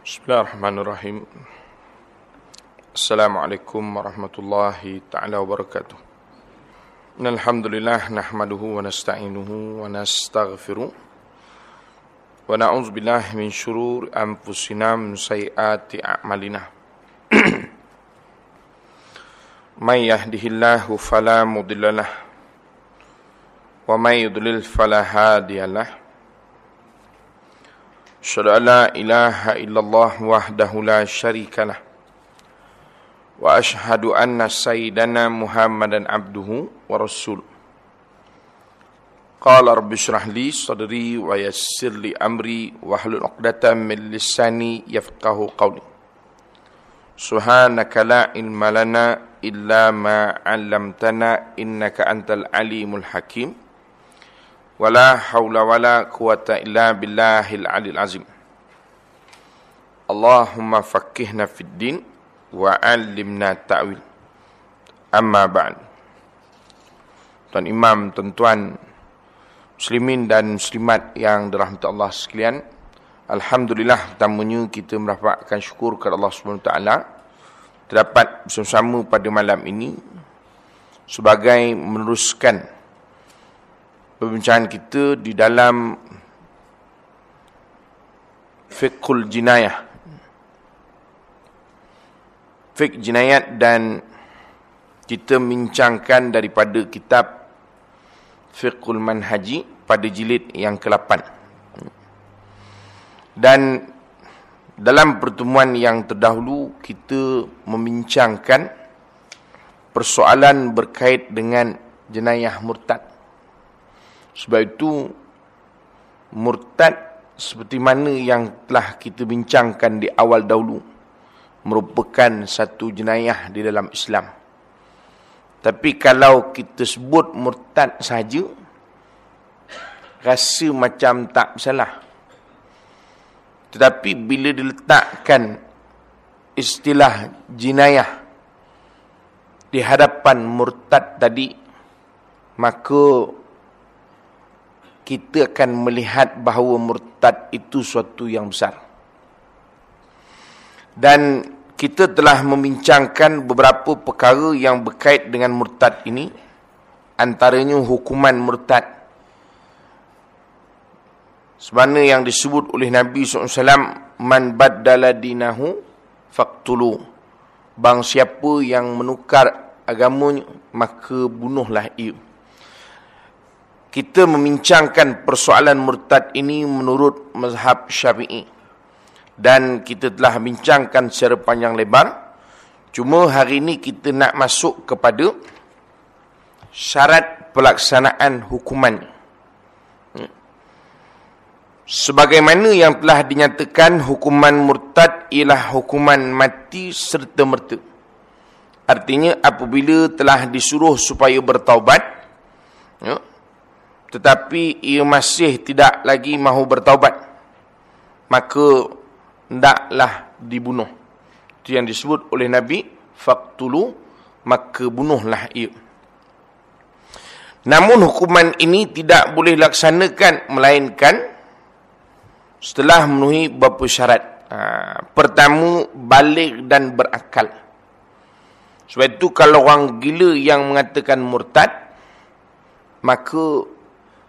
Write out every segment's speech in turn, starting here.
Bismillahirrahmanirrahim. Assalamualaikum warahmatullahi ta'ala wabarakatuh. Alhamdulillah nahmaduhu wa nasta'inuhu wa nastaghfiruh wa na'udzu billahi min syururi anfusina min sayyiati a'malina. May yahdihillahu fala mudhillalah wa may yudlil fala hadiyalah. Asyhadu an la ilaha illallah wahdahu la syarika lah wa asyhadu anna sayyidana Muhammadan abduhu wa rasuluh. Qala rabbi shrah li sadri wa yassir li amri wahlul 'uqdatam min lisani yafqahu qawli. Subhanaka la ilma lana illa ma 'allamtana innaka antal alimul hakim. Wala haula wala quwata illa billahil alil azim. Allahumma faqihna fid din wa 'allimna ta'wil. Amma ba'd. Tuan Imam, tuan-tuan muslimin dan muslimat yang dirahmati Allah sekalian, alhamdulillah pertamanya kita mendapatkan syukur kepada Allah Subhanahu taala terdapat bersama-sama pada malam ini sebagai meneruskan perbincangan kita di dalam fiqhul jinayah, fiqh jinayat, dan kita membincangkan daripada kitab Fiqhul Manhaji pada jilid yang ke-8. Dan dalam pertemuan yang terdahulu kita membincangkan persoalan berkait dengan jenayah murtad. Sebab itu murtad seperti mana yang telah kita bincangkan di awal dahulu merupakan satu jenayah di dalam Islam. Tapi kalau kita sebut murtad saja, rasa macam tak bersalah. Tetapi bila diletakkan istilah jinayah di hadapan murtad tadi, maka kita akan melihat bahawa murtad itu suatu yang besar. Dan kita telah membincangkan beberapa perkara yang berkait dengan murtad ini, antaranya hukuman murtad. Sebagaimana yang disebut oleh Nabi SAW, man baddala dinahu faqtulu. Barang siapa yang menukar agamanya, maka bunuhlah ia. Kita membincangkan persoalan murtad ini menurut mazhab Syafi'i. Dan kita telah bincangkan secara panjang lebar. Cuma hari ini kita nak masuk kepada syarat pelaksanaan hukuman. Sebagaimana yang telah dinyatakan, hukuman murtad ialah hukuman mati serta-merta. Artinya apabila telah disuruh supaya bertaubat, tetapi ia masih tidak lagi mahu bertaubat, maka hendaklah dibunuh. Itu yang disebut oleh Nabi, faqtulu, maka bunuhlah ia. Namun hukuman ini tidak boleh laksanakan melainkan setelah memenuhi beberapa syarat. Pertama, baligh dan berakal. Sebab itu kalau orang gila yang mengatakan murtad, maka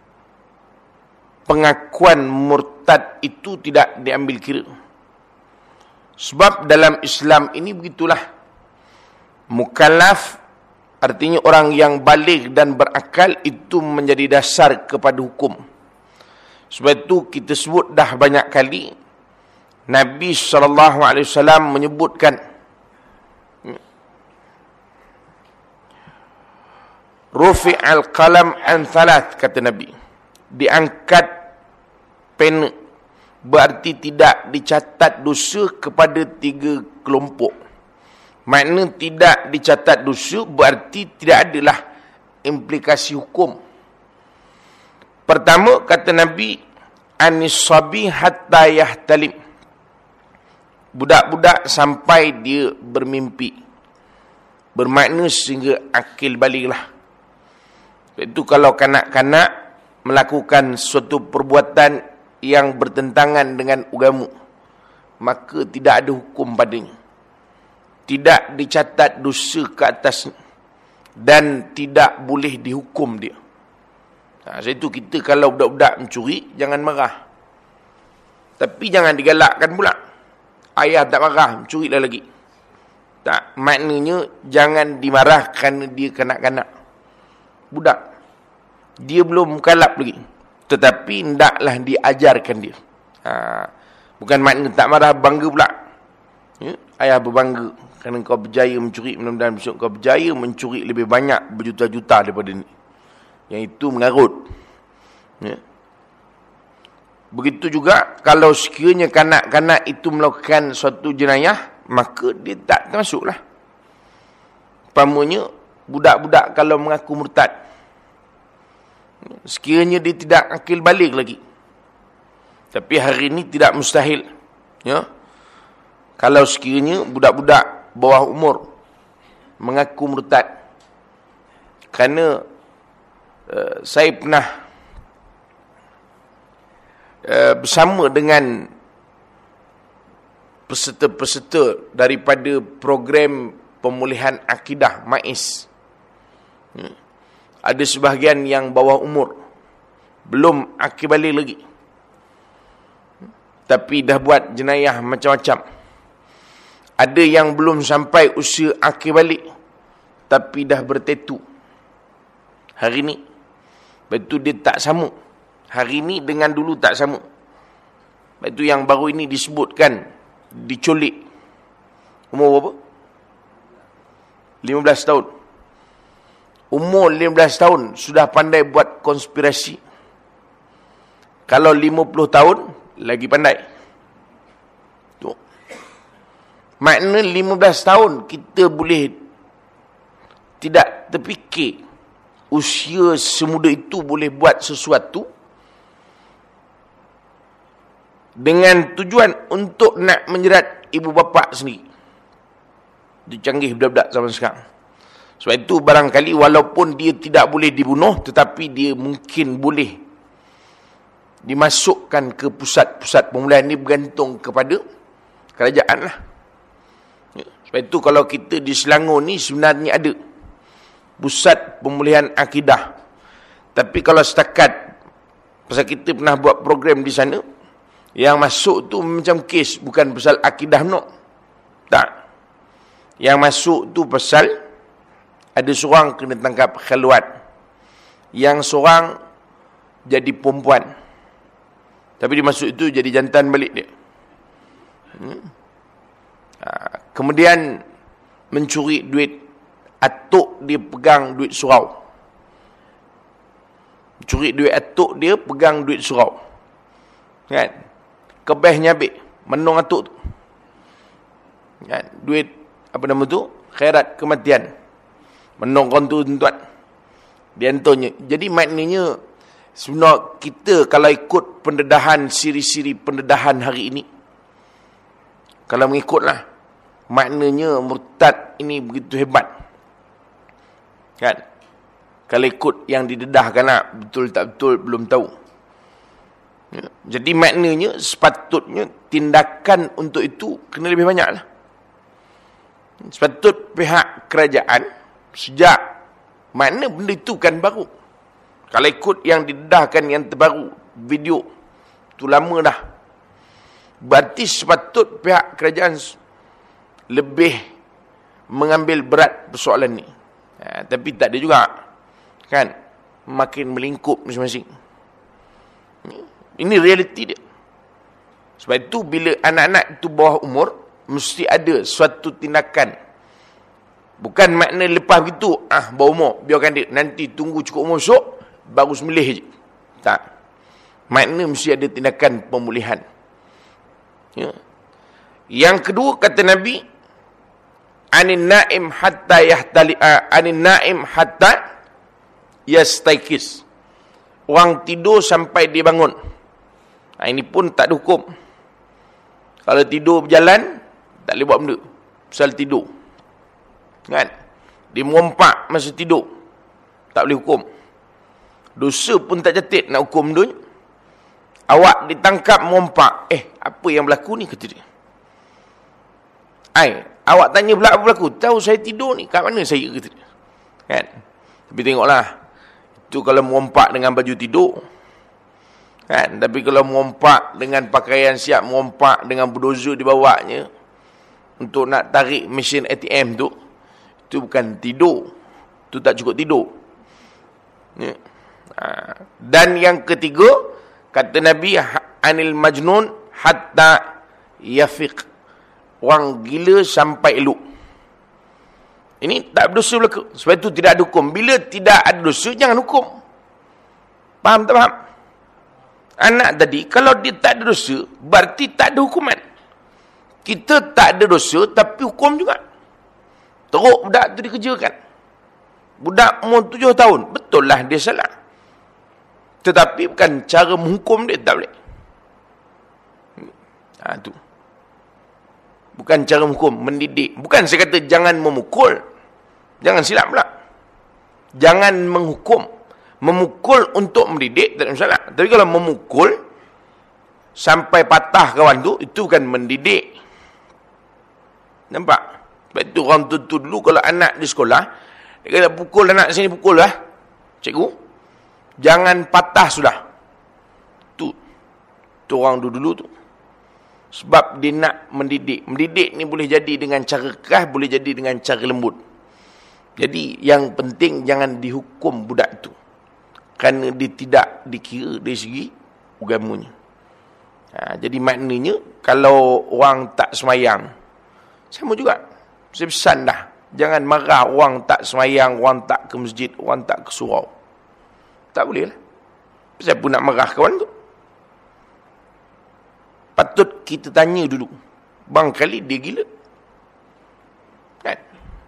pengakuan murtad itu tidak diambil kira. Sebab dalam Islam ini begitulah. Mukallaf, artinya orang yang baligh dan berakal, itu menjadi dasar kepada hukum. Sebab itu kita sebut dah banyak kali, Nabi SAW menyebutkan rufi'al qalam an thalath, kata Nabi. Diangkat pena, berarti tidak dicatat dosa kepada 3 kelompok. Makna tidak dicatat dosa berarti tidak adalah implikasi hukum. Pertama, kata Nabi, anis-sabi hatta yahtalim. Budak-budak sampai dia bermimpi. Bermakna sehingga akil baliklah. Itu kalau kanak-kanak melakukan suatu perbuatan yang bertentangan dengan agama, maka tidak ada hukum padanya. Tidak dicatat dosa ke atasnya. Dan tidak boleh dihukum dia. Sebab itu kita kalau budak-budak mencuri, jangan marah. Tapi jangan digalakkan pula. Ayah tak marah, mencuri dah lagi. Tak, maknanya jangan dimarah kerana dia kanak-kanak. Budak. Dia belum mukalaf lagi. Tetapi hendaklah diajarkan dia. Bukan makna tak marah, bangga pula. Ya? Ayah berbangga kerana kau berjaya mencuri. Mudah-mudahan besok kau berjaya mencuri lebih banyak, berjuta-juta daripada ni. Yang itu mengarut. Ya? Begitu juga kalau sekiranya kanak-kanak itu melakukan suatu jenayah, maka dia tak termasuklah. Umpamanya budak-budak kalau mengaku murtad, sekiranya dia tidak akil balik lagi. Tapi hari ini tidak mustahil. Ya? Kalau sekiranya budak-budak bawah umur mengaku murtad. Kerana saya pernah bersama dengan peserta-peserta daripada program pemulihan akidah MAIS. Ada sebahagian yang bawah umur, belum akil balik lagi, tapi dah buat jenayah macam-macam. Ada yang belum sampai usia akil balik, tapi dah bertetu. Hari ni, betul dia tak sama. Hari ni dengan dulu tak sama. Itu yang baru ini disebutkan, diculik. Umur berapa? 15 tahun. Umur 15 tahun sudah pandai buat konspirasi. Kalau 50 tahun, lagi pandai. Tu. Makna 15 tahun kita boleh tidak terfikir usia semuda itu boleh buat sesuatu dengan tujuan untuk nak menjerat ibu bapa sendiri. Dia canggih budak-budak zaman sekarang. Sebab itu barangkali walaupun dia tidak boleh dibunuh, tetapi dia mungkin boleh dimasukkan ke pusat-pusat pemulihan. Ini bergantung kepada kerajaan lah. Sebab itu kalau kita di Selangor ni sebenarnya ada pusat pemulihan akidah. Tapi kalau setakat, pasal kita pernah buat program di sana, yang masuk tu macam kes, bukan pasal akidah no. Tak. Yang masuk tu pasal ada seorang kena tangkap khaluat, yang seorang jadi perempuan, tapi dia masuk itu jadi jantan balik dia. Kemudian mencuri duit atuk dia, pegang duit surau. Curi duit atuk dia, pegang duit surau. Kan? Kebehnya ambil, menung atuk tu. Kan? Duit, apa nama tu? Khairat kematian. Menung kontu tuan. Dia antaranya. Jadi maknanya, sebenarnya kita kalau ikut pendedahan, siri-siri pendedahan hari ini, kalau mengikutlah, maknanya murtad ini begitu hebat. Kan? Kalau ikut yang didedahkan lah, betul tak betul belum tahu. Ya. Jadi maknanya sepatutnya tindakan untuk itu kena lebih banyak lah. Sepatut pihak kerajaan sejak mana benda itu kan baru. Kalau ikut yang didedahkan yang terbaru, video tu lama dah. Berarti sepatut pihak kerajaan lebih mengambil berat persoalan ni. Tapi tak ada juga. Kan? Makin melingkup masing-masing. Ini realiti dia. Sebab itu bila anak-anak itu bawah umur, mesti ada suatu tindakan. Bukan makna lepas begitu, bawah umur, biarkan dia. Nanti tunggu cukup umur esok, baru sembelih je. Tak. Makna mesti ada tindakan pemulihan. Ya. Yang kedua kata Nabi, anin naim hatta yahtali, anin naim hatta yastaikis. Orang tidur sampai dia bangun. Ini pun tak ada hukum. Kalau tidur berjalan, tak boleh buat benda. Pasal tidur. Kan? Dia merompak masa tidur. Tak boleh hukum. Dosa pun tak catat nak hukum dia. Awak ditangkap merompak. Apa yang berlaku ni, kata dia. Awak tanya pula apa berlaku? Tahu saya tidur ni, kat mana saya kata? Kan? Tapi tengoklah. Itu kalau merompak dengan baju tidur. Kan? Tapi kalau merompak dengan pakaian siap, merompak dengan bulldozer dibawanya untuk nak tarik mesin ATM tu, itu bukan tidur. Itu tak cukup tidur. Ya. Dan yang ketiga, kata Nabi, anil majnun hatta yafiq. Orang gila sampai elok. Ini tak berdosa belaka. Sebab itu tidak ada hukum. Bila tidak ada dosa, jangan hukum. Faham tak faham? Anak tadi, kalau dia tak ada dosa, berarti tak ada hukuman. Kita tak ada dosa, tapi hukum juga. Teruk budak tu dikerjakan. Budak umur 7 tahun. Betul lah dia salah. Tetapi bukan cara menghukum dia, tak boleh. Tu. Bukan cara hukum, mendidik. Bukan saya kata jangan memukul. Jangan silap pula. Jangan menghukum. Memukul untuk mendidik, tak ada masalah. Tapi kalau memukul sampai patah kawan tu, itu kan mendidik. Nampak? Sebab itu orang tu dulu kalau anak di sekolah, dia kata pukul anak sini, pukul lah. Cikgu, jangan patah sudah. Tu orang dulu tu. Sebab dia nak mendidik. Mendidik ni boleh jadi dengan cara keras, boleh jadi dengan cara lembut. Jadi yang penting jangan dihukum budak itu. Kerana dia tidak dikira dari segi agamanya. Jadi maknanya, kalau orang tak semayang, sama juga. Saya pesan dah. Jangan marah orang tak semayang, orang tak ke masjid, orang tak ke surau. Tak boleh lah. Saya pun nak marah kawan tu. Patut kita tanya dulu. Barangkali dia gila. Kan?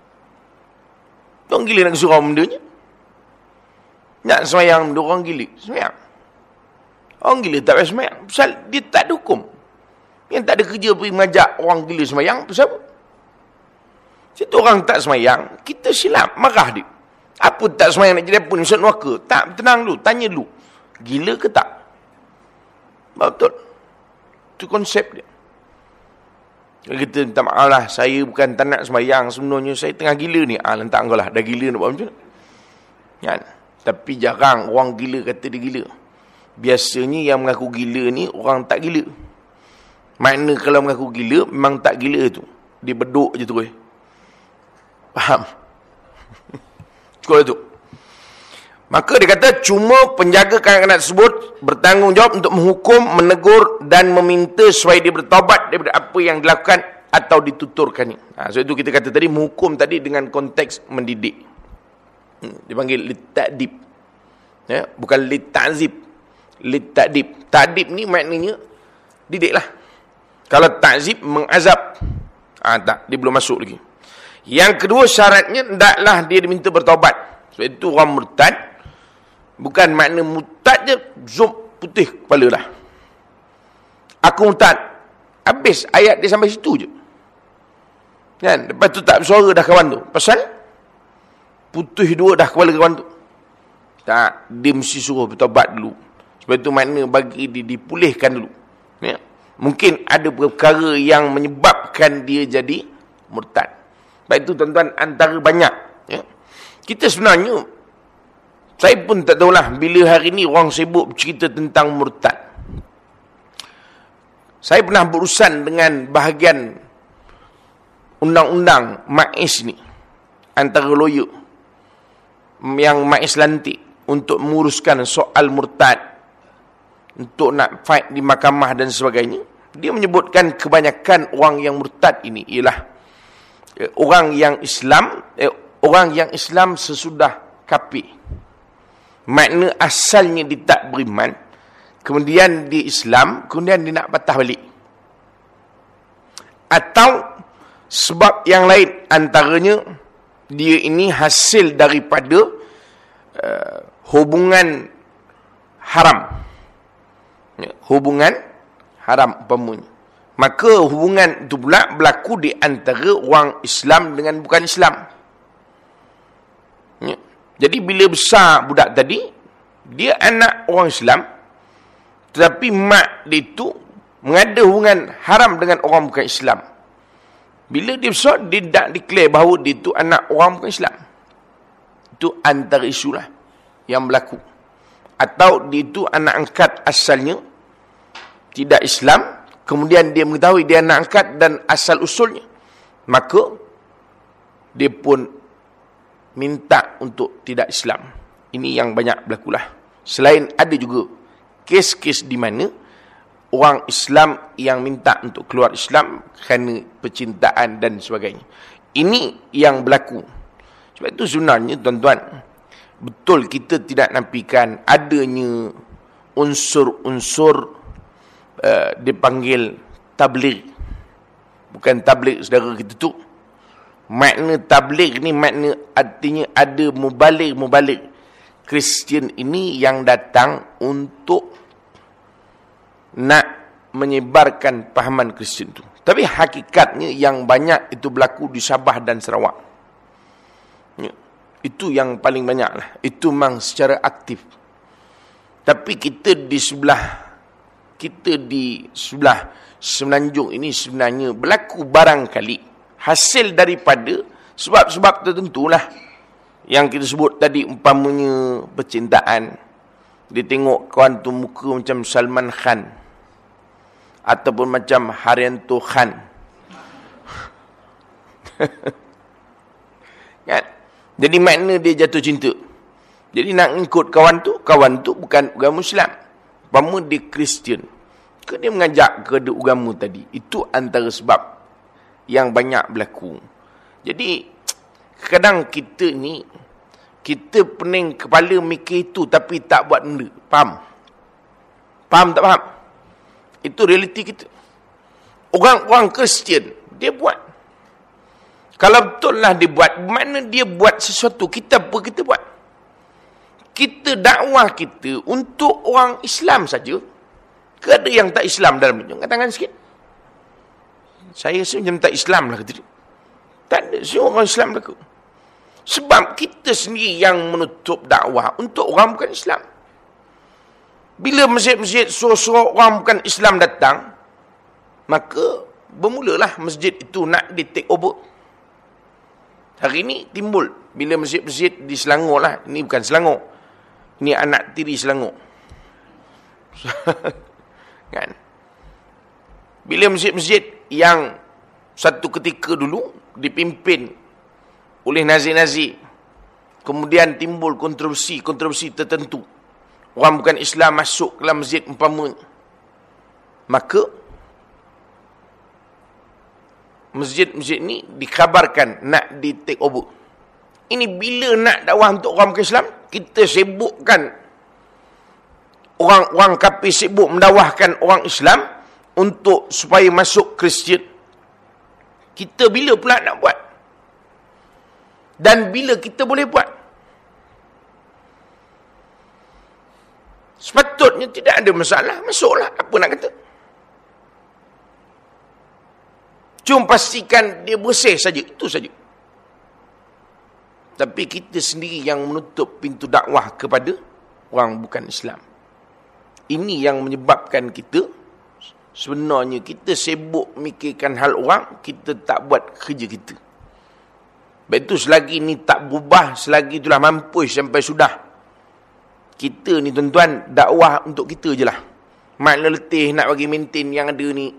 Orang gila nak surau bendanya. Nak semayang benda, orang gila. Semayang. Orang gila tak payah semayang. Pasal dia tak ada hukum. Yang tak ada kerja pergi mengajak orang gila semayang. Pasal apa? Situ orang tak semayang, kita silap. Marah dia. Apa tak semayang nak jadi apa? Misal neraka. Tak, tenang dulu. Tanya dulu. Gila ke tak? Betul. Itu konsep dia. Kita minta maaf lah, saya bukan tak nak sembahyang, sebenarnya saya tengah gila ni. Lantak kau lah, dah gila nak buat macam mana? Kan? Tapi jarang orang gila kata dia gila. Biasanya yang mengaku gila ni orang tak gila. Makna kalau mengaku gila, memang tak gila tu. Dia beduk je tu. Faham? Sekolah tu. Maka dia kata, cuma penjaga kanak-kanak tersebut bertanggungjawab untuk menghukum, menegur dan meminta supaya dia bertaubat daripada apa yang dilakukan atau dituturkan. So itu kita kata tadi, menghukum tadi dengan konteks mendidik. Dipanggil litadib. Ya, bukan litazib. Litadib. Tadib ni maknanya didiklah. Kalau ta'zib, mengazab. Tak, dia belum masuk lagi. Yang kedua syaratnya, hendaklah dia diminta bertaubat. Sebab itu orang murtad, bukan makna murtad je, zoom putih kepala dah. Aku murtad. Habis ayat dia sampai situ je. Kan? Lepas tu tak bersuara dah kawan tu. Pasal putih dua dah kepala kawan tu. Tak, dia mesti suruh bertaubat dulu. Sebab itu makna bagi dia dipulihkan dulu. Ya? Mungkin ada perkara yang menyebabkan dia jadi murtad. Sebab itu tuan-tuan, antara banyak. Ya? Kita sebenarnya, saya pun tak tahulah bila hari ni orang sibuk bercerita tentang murtad. Saya pernah berurusan dengan bahagian undang-undang MAIS ni. Antara lawyer yang MAIS lantik untuk menguruskan soal murtad. Untuk nak fight di mahkamah dan sebagainya. Dia menyebutkan kebanyakan orang yang murtad ini ialah orang yang Islam sesudah kafir. Makna asalnya dia tak beriman, kemudian dia Islam, kemudian dia nak patah balik. Atau sebab yang lain, antaranya dia ini hasil daripada hubungan haram. Hubungan haram umpamanya. Maka hubungan itu pula berlaku di antara orang Islam dengan bukan Islam. Ya. Jadi bila besar budak tadi, dia anak orang Islam, tetapi mak dia itu mengada hubungan haram dengan orang bukan Islam. Bila dia besar, dia tak declare bahawa dia tu anak orang bukan Islam. Itu antara isu lah yang berlaku. Atau dia tu anak angkat asalnya tidak Islam, kemudian dia mengetahui dia anak angkat dan asal usulnya, maka dia pun minta untuk tidak Islam. Ini yang banyak berlakulah. Selain ada juga kes-kes di mana orang Islam yang minta untuk keluar Islam kerana percintaan dan sebagainya. Ini yang berlaku. Sebab itu sebenarnya tuan-tuan, betul kita tidak nafikan adanya unsur-unsur dipanggil tabligh. Bukan tabligh saudara kita tu. Makna tabligh ni makna artinya ada mubaligh. Kristian ini yang datang untuk nak menyebarkan pahaman Kristian tu. Tapi hakikatnya yang banyak itu berlaku di Sabah dan Sarawak. Ya. Itu yang paling banyak lah. Itu memang secara aktif. Tapi kita di sebelah Semenanjung ini sebenarnya berlaku barangkali hasil daripada sebab-sebab tertentu lah. Yang kita sebut tadi, umpamanya percintaan. Dia tengok kawan tu muka macam Salman Khan. Ataupun macam Haryanto Khan. Kan? Jadi makna dia jatuh cinta. Jadi nak ikut kawan tu bukan agama Islam. Umpama dia Kristian, ke dia mengajak ke agama tadi. Itu antara sebab yang banyak berlaku. Jadi kadang kita ni, kita pening kepala mikir itu tapi tak buat benda. Faham? Faham tak faham? Itu realiti kita. Orang-orang Kristian, dia buat. Kalau betul lah dia buat, mana dia buat sesuatu, kita apa kita buat? Kita dakwah kita untuk orang Islam saja. Ke ada yang tak Islam dalam itu? Angkat tangan sikit. Saya rasa macam tak Islam lah kata dia. Tak ada semua orang Islam lah. Sebab kita sendiri yang menutup dakwah untuk orang bukan Islam. Bila masjid-masjid suruh-suruh orang bukan Islam datang, maka bermulalah masjid itu nak di take over. Hari ini timbul bila masjid-masjid di Selangor lah. Ini bukan Selangor. Ini anak tiri Selangor. Kan? Bila masjid-masjid yang satu ketika dulu dipimpin oleh nazir-nazir, kemudian timbul kontroversi tertentu, orang bukan Islam masuk ke dalam masjid umpamanya, maka masjid-masjid ni dikabarkan nak di take over. Ini bila nak dakwah untuk orang bukan Islam, kita sibukkan orang-orang kafir, sibuk mendakwahkan orang Islam untuk supaya masuk Kristian. Kita bila pula nak buat? Dan bila kita boleh buat? Sepatutnya tidak ada masalah, masuklah, apa nak kata. Cuma pastikan dia bersih saja, itu saja. Tapi kita sendiri yang menutup pintu dakwah kepada orang bukan Islam. Ini yang menyebabkan kita, sebenarnya kita sibuk mikirkan hal orang, kita tak buat kerja kita. Betul, selagi ni tak berubah, selagi itulah mampus sampai sudah. Kita ni tuan-tuan, dakwah untuk kita je lah. Makna letih nak bagi maintain yang ada ni.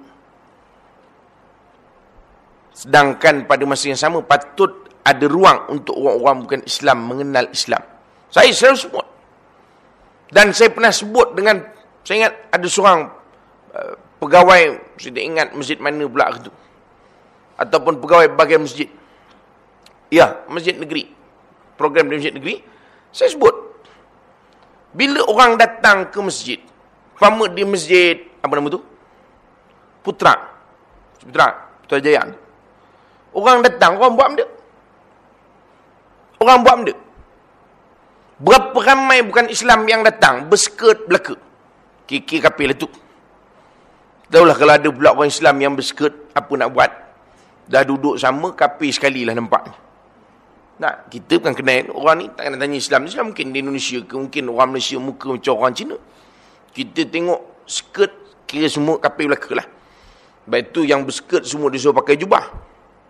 Sedangkan pada masa yang sama, patut ada ruang untuk orang-orang bukan Islam mengenal Islam. Saya selalu sebut. Dan saya pernah sebut dengan, saya ingat ada seorang pegawai, saya tak ingat masjid mana pula itu. Ataupun pegawai bahagian masjid. Ya, masjid negeri. Program di masjid negeri. Saya sebut. Bila orang datang ke masjid, umpama di masjid, apa nama tu? Putra Jaya. Orang datang, orang buat benda. Orang buat benda. Berapa ramai bukan Islam yang datang, berskirt belaka. Kiki kapil itu. Tahulah kalau ada pula orang Islam yang berskirt, apa nak buat? Dah duduk sama, kapil sekali lah nampaknya. Nah, kita bukan kenal orang ni, tak kena tanya Islam. Islam mungkin di Indonesia ke, mungkin orang Malaysia muka macam orang Cina. Kita tengok skirt, kira semua kapil belaka lah. Sebab itu yang berskirt semua disuruh pakai jubah.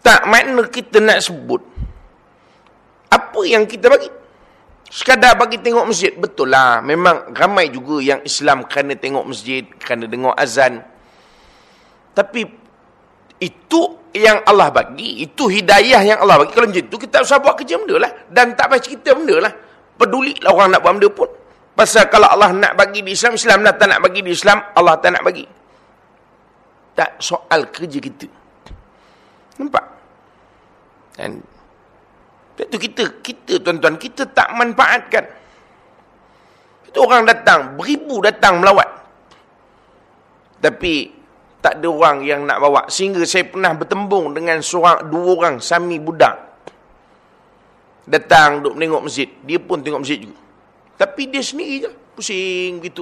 Tak, makna kita nak sebut apa yang kita bagi. Sekadar bagi tengok masjid, betul lah. Memang ramai juga yang Islam kerana tengok masjid, kerana dengar azan. Tapi itu yang Allah bagi, itu hidayah yang Allah bagi. Kalau macam tu, kita usah buat kerja benda lah. Dan tak payah cerita benda lah. Pedulilah orang nak buat benda pun. Pasal kalau Allah nak bagi di Islam, Islam dah tak nak bagi di Islam, Allah tak nak bagi. Tak soal kerja kita. Nampak? Dan itu kita tuan-tuan, kita tak manfaatkan. Itu orang datang, beribu datang melawat. Tapi tak ada orang yang nak bawa. Sehingga saya pernah bertembung dengan dua orang sami budak. Datang duduk menengok masjid. Dia pun tengok masjid juga. Tapi dia sendiri je, pusing gitu.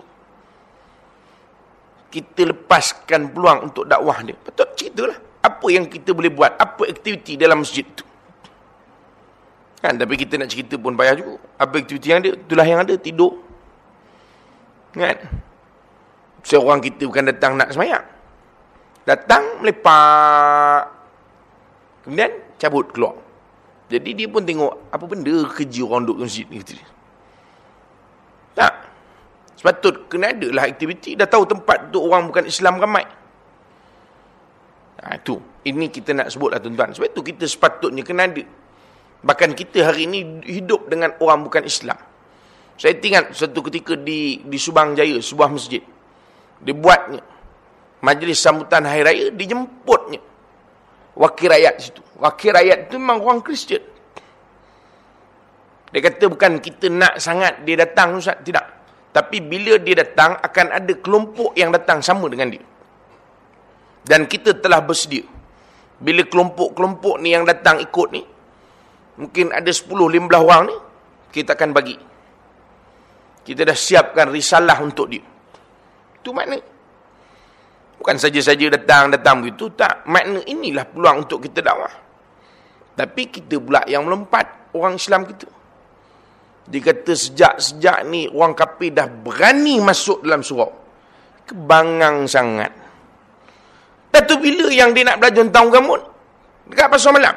Kita lepaskan peluang untuk dakwah dia. Patut ceritalah apa yang kita boleh buat, apa aktiviti dalam masjid tu. Kan, tapi kita nak cerita pun payah juga. Apa aktiviti yang ada? Itulah yang ada, tidur. Kan? Seorang kita bukan datang nak sembahyang. Datang, melepak. Kemudian, cabut keluar. Jadi, dia pun tengok, apa benda kerja orang duduk masjid ni. Tak. Sepatut kena ada lah aktiviti. Dah tahu tempat tu orang bukan Islam ramai. Itu. Ini kita nak sebut lah tuan-tuan. Sebab tu kita sepatutnya kena ada. Bahkan kita hari ini hidup dengan orang bukan Islam. Saya ingat satu ketika di Subang Jaya, sebuah masjid. Dia buatnya majlis sambutan hari raya, dijemputnya wakil rakyat situ. Wakil rakyat itu memang orang Kristian. Dia kata bukan kita nak sangat dia datang, Ustaz. Tidak. Tapi bila dia datang, akan ada kelompok yang datang sama dengan dia. Dan kita telah bersedia. Bila kelompok-kelompok ni yang datang ikut ni, mungkin ada 10-15 orang ni, kita akan bagi. Kita dah siapkan risalah untuk dia. Itu makna. Bukan saja-saja datang begitu. Tak. Makna inilah peluang untuk kita dakwah. Tapi kita pula yang melompat orang Islam kita. Dia kata sejak ni orang kafir dah berani masuk dalam surau. Kebangang sangat. Datuk bila yang dia nak belajar tentang gamun? Dekat pasar malam.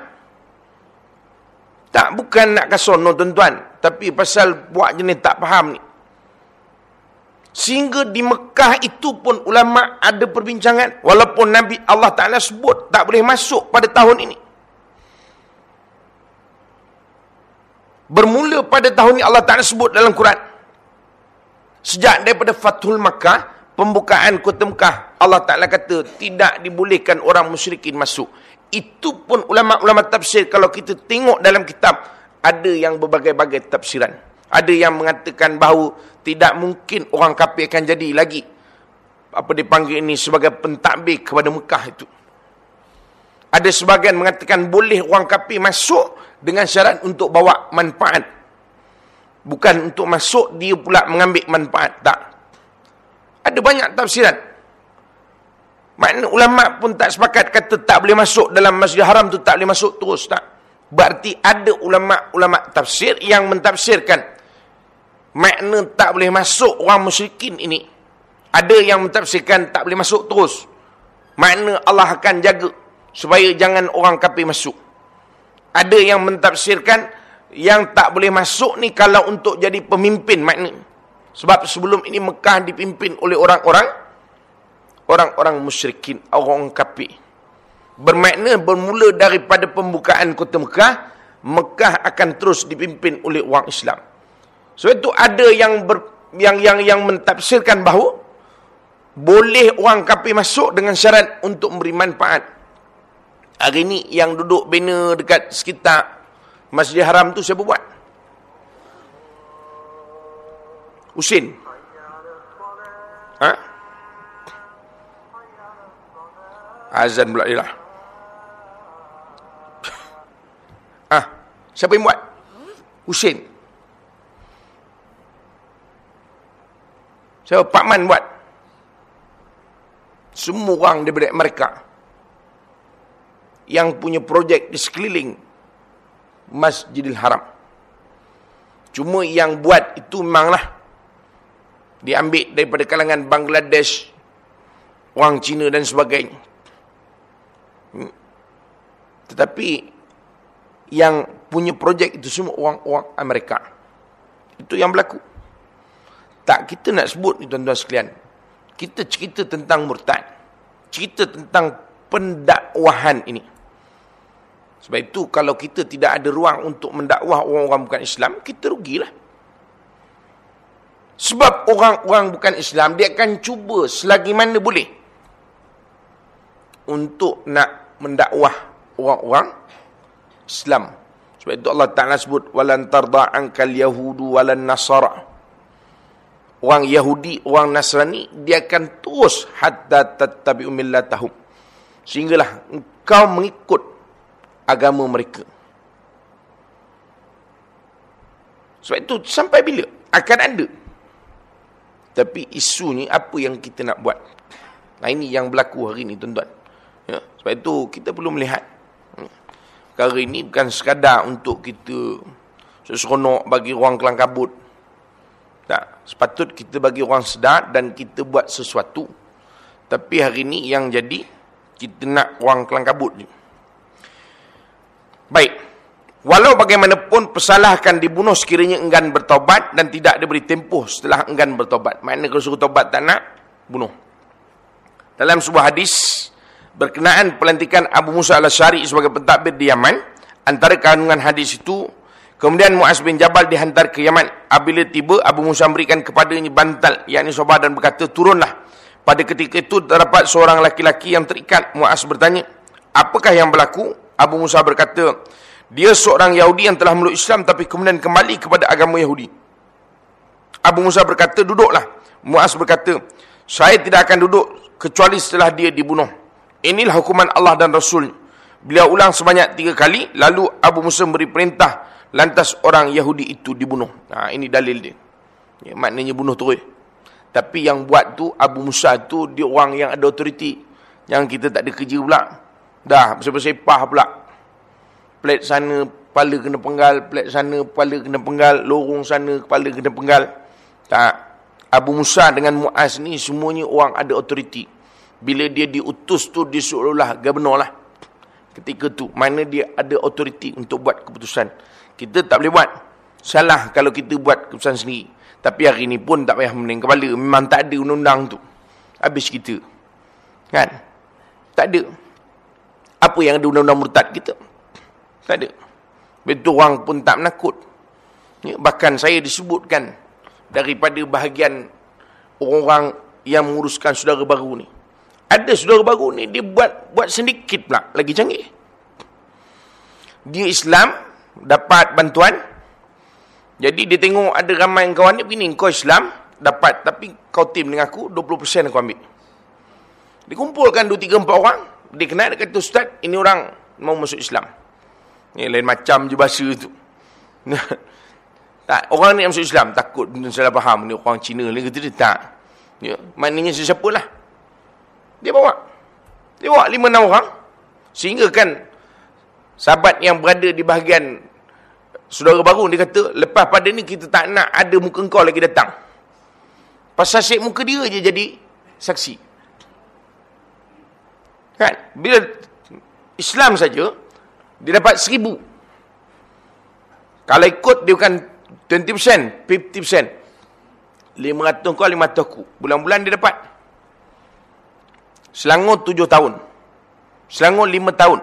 Tak, bukan nak kasono tuan-tuan. Tapi pasal buat jenis tak faham ni. Sehingga di Mekah itu pun ulama ada perbincangan. Walaupun Nabi Allah Ta'ala sebut tak boleh masuk pada tahun ini. Bermula pada tahun ini Allah Ta'ala sebut dalam Quran. Sejak daripada Fathul Makkah, pembukaan kota Mekah, Allah Ta'ala kata tidak dibolehkan orang musyrikin masuk. Itu pun ulama-ulama tafsir, kalau kita tengok dalam kitab, ada yang berbagai-bagai tafsiran. Ada yang mengatakan bahawa tidak mungkin orang kafir akan jadi lagi apa dipanggil ini sebagai pentadbir kepada Mekah itu. Ada sebahagian mengatakan boleh orang kafir masuk dengan syarat untuk bawa manfaat. Bukan untuk masuk dia pula mengambil manfaat. Tak. Ada banyak tafsiran. Makna ulama pun tak sepakat kata tak boleh masuk dalam Masjidil Haram tu, tak boleh masuk terus. Tak. Berarti ada ulama-ulama tafsir yang mentafsirkan makna tak boleh masuk orang musyrikin ini. Ada yang mentafsirkan tak boleh masuk terus. Makna Allah akan jaga supaya jangan orang kafir masuk. Ada yang mentafsirkan yang tak boleh masuk ni kalau untuk jadi pemimpin makna. Sebab sebelum ini Mekah dipimpin oleh orang-orang musyrikin, orang kafir. Bermakna bermula daripada pembukaan kota Mekah, Mekah akan terus dipimpin oleh orang Islam. Sebab itu ada yang mentafsirkan bahawa boleh orang kafir masuk dengan syarat untuk memberi manfaat. Hari ini yang duduk banner dekat sekitar Masjidil Haram tu siapa buat? Husin. Ha? Azan pula dia lah. Siapa yang buat? Husin. Siapa? Pak Man buat. Semua orang daripada mereka yang punya projek di sekeliling Masjidil Haram. Cuma yang buat itu memanglah diambil daripada kalangan Bangladesh, orang Cina dan sebagainya. Tetapi yang punya projek itu semua orang-orang Amerika. Itu yang berlaku. Tak, kita nak sebut ni tuan-tuan sekalian. Kita cerita tentang murtad. Cerita tentang pendakwahan ini. Sebab itu kalau kita tidak ada ruang untuk mendakwah orang-orang bukan Islam, kita rugilah. Sebab orang-orang bukan Islam, dia akan cuba selagi mana boleh untuk nak mendakwah orang-orang Islam. Sebab itu Allah Ta'ala sebut, walan tarda ankal yahudu walan nasara. Orang Yahudi, orang Nasrani, dia akan terus hatta tattabi'u millatahum. Sehinggalah engkau mengikut agama mereka. Sebab itu sampai bila? Akan ada. Tapi isunya apa yang kita nak buat? Nah, ini yang berlaku hari ini tuan-tuan. Ya, sebab itu kita perlu melihat. Perkara ini bukan sekadar untuk kita seronok bagi orang kelang kabut. Tak, sepatut kita bagi orang sedar dan kita buat sesuatu. Tapi hari ini yang jadi, kita nak orang kelang kabut je. Baik. Walau bagaimanapun pesalah akan dibunuh sekiranya enggan bertaubat dan tidak diberi tempoh setelah enggan bertaubat. Maknanya kalau suruh taubat tak nak, bunuh. Dalam sebuah hadis berkenaan pelantikan Abu Musa al-Asy'ari sebagai pentadbir di Yaman, antara kandungan hadis itu, kemudian Muaz bin Jabal dihantar ke Yaman. Apabila tiba, Abu Musa memberikan kepadanya bantal, yakni sobah, dan berkata, turunlah. Pada ketika itu terdapat seorang laki-laki yang terikat. Muaz bertanya, apakah yang berlaku? Abu Musa berkata, dia seorang Yahudi yang telah meluk Islam tapi kemudian kembali kepada agama Yahudi. Abu Musa berkata, duduklah. Muaz berkata, saya tidak akan duduk kecuali setelah dia dibunuh. Inilah hukuman Allah dan Rasul. Beliau ulang sebanyak 3 kali, lalu Abu Musa memberi perintah, lantas orang Yahudi itu dibunuh. Ini dalil dia. Ya, maknanya bunuh terus. Tapi yang buat tu, Abu Musa tu, dia orang yang ada otoriti. Yang kita tak ada kerja pula. Dah, bersepah pula. Plat sana, kepala kena penggal. Plat sana, kepala kena penggal. Lorong sana, kepala kena penggal. Tak. Abu Musa dengan Muaz ni, semuanya orang ada otoriti. Bila dia diutus tu, dia seolah-olah gubernur lah. Ketika tu, mana dia ada otoriti untuk buat keputusan. Kita tak boleh buat. Salah kalau kita buat keputusan sendiri. Tapi hari ni pun tak payah mening kepala. Memang tak ada undang-undang tu. Habis kita. Kan? Tak ada. Apa yang ada undang-undang murtad kita? Tak ada. Betul, orang pun tak menakut. Ya, bahkan saya disebutkan daripada bahagian orang-orang yang menguruskan saudara baru ni. Ada saudara baru ni, dia buat sedikit pula. Lagi canggih. Dia Islam, dapat bantuan. Jadi dia tengok ada ramai kawan dia begini, kau Islam, dapat. Tapi kau tim dengan aku, 20% aku ambil. Dia kumpulkan 2, 3, 4 orang. Dia kenal, dia kata, Ustaz, ini orang mau masuk Islam. Ni lain macam je bahasa tu. Tak, orang ni yang masuk Islam, takut salah faham, ni orang Cina ni kata dia tak. Ya, maknanya sesiapa lah. Dia bawa 5-6 orang. Sehingga kan sahabat yang berada di bahagian saudara baru, dia kata, lepas pada ni kita tak nak ada muka kau lagi datang. Pasal asyik muka dia je jadi saksi. Kan? Bila Islam saja, dia dapat 1,000. Kalau ikut, dia bukan 20%, 50%. 500 kau, 500 aku. Bulan-bulan dia dapat. Selangor 7 tahun. Selangor 5 tahun.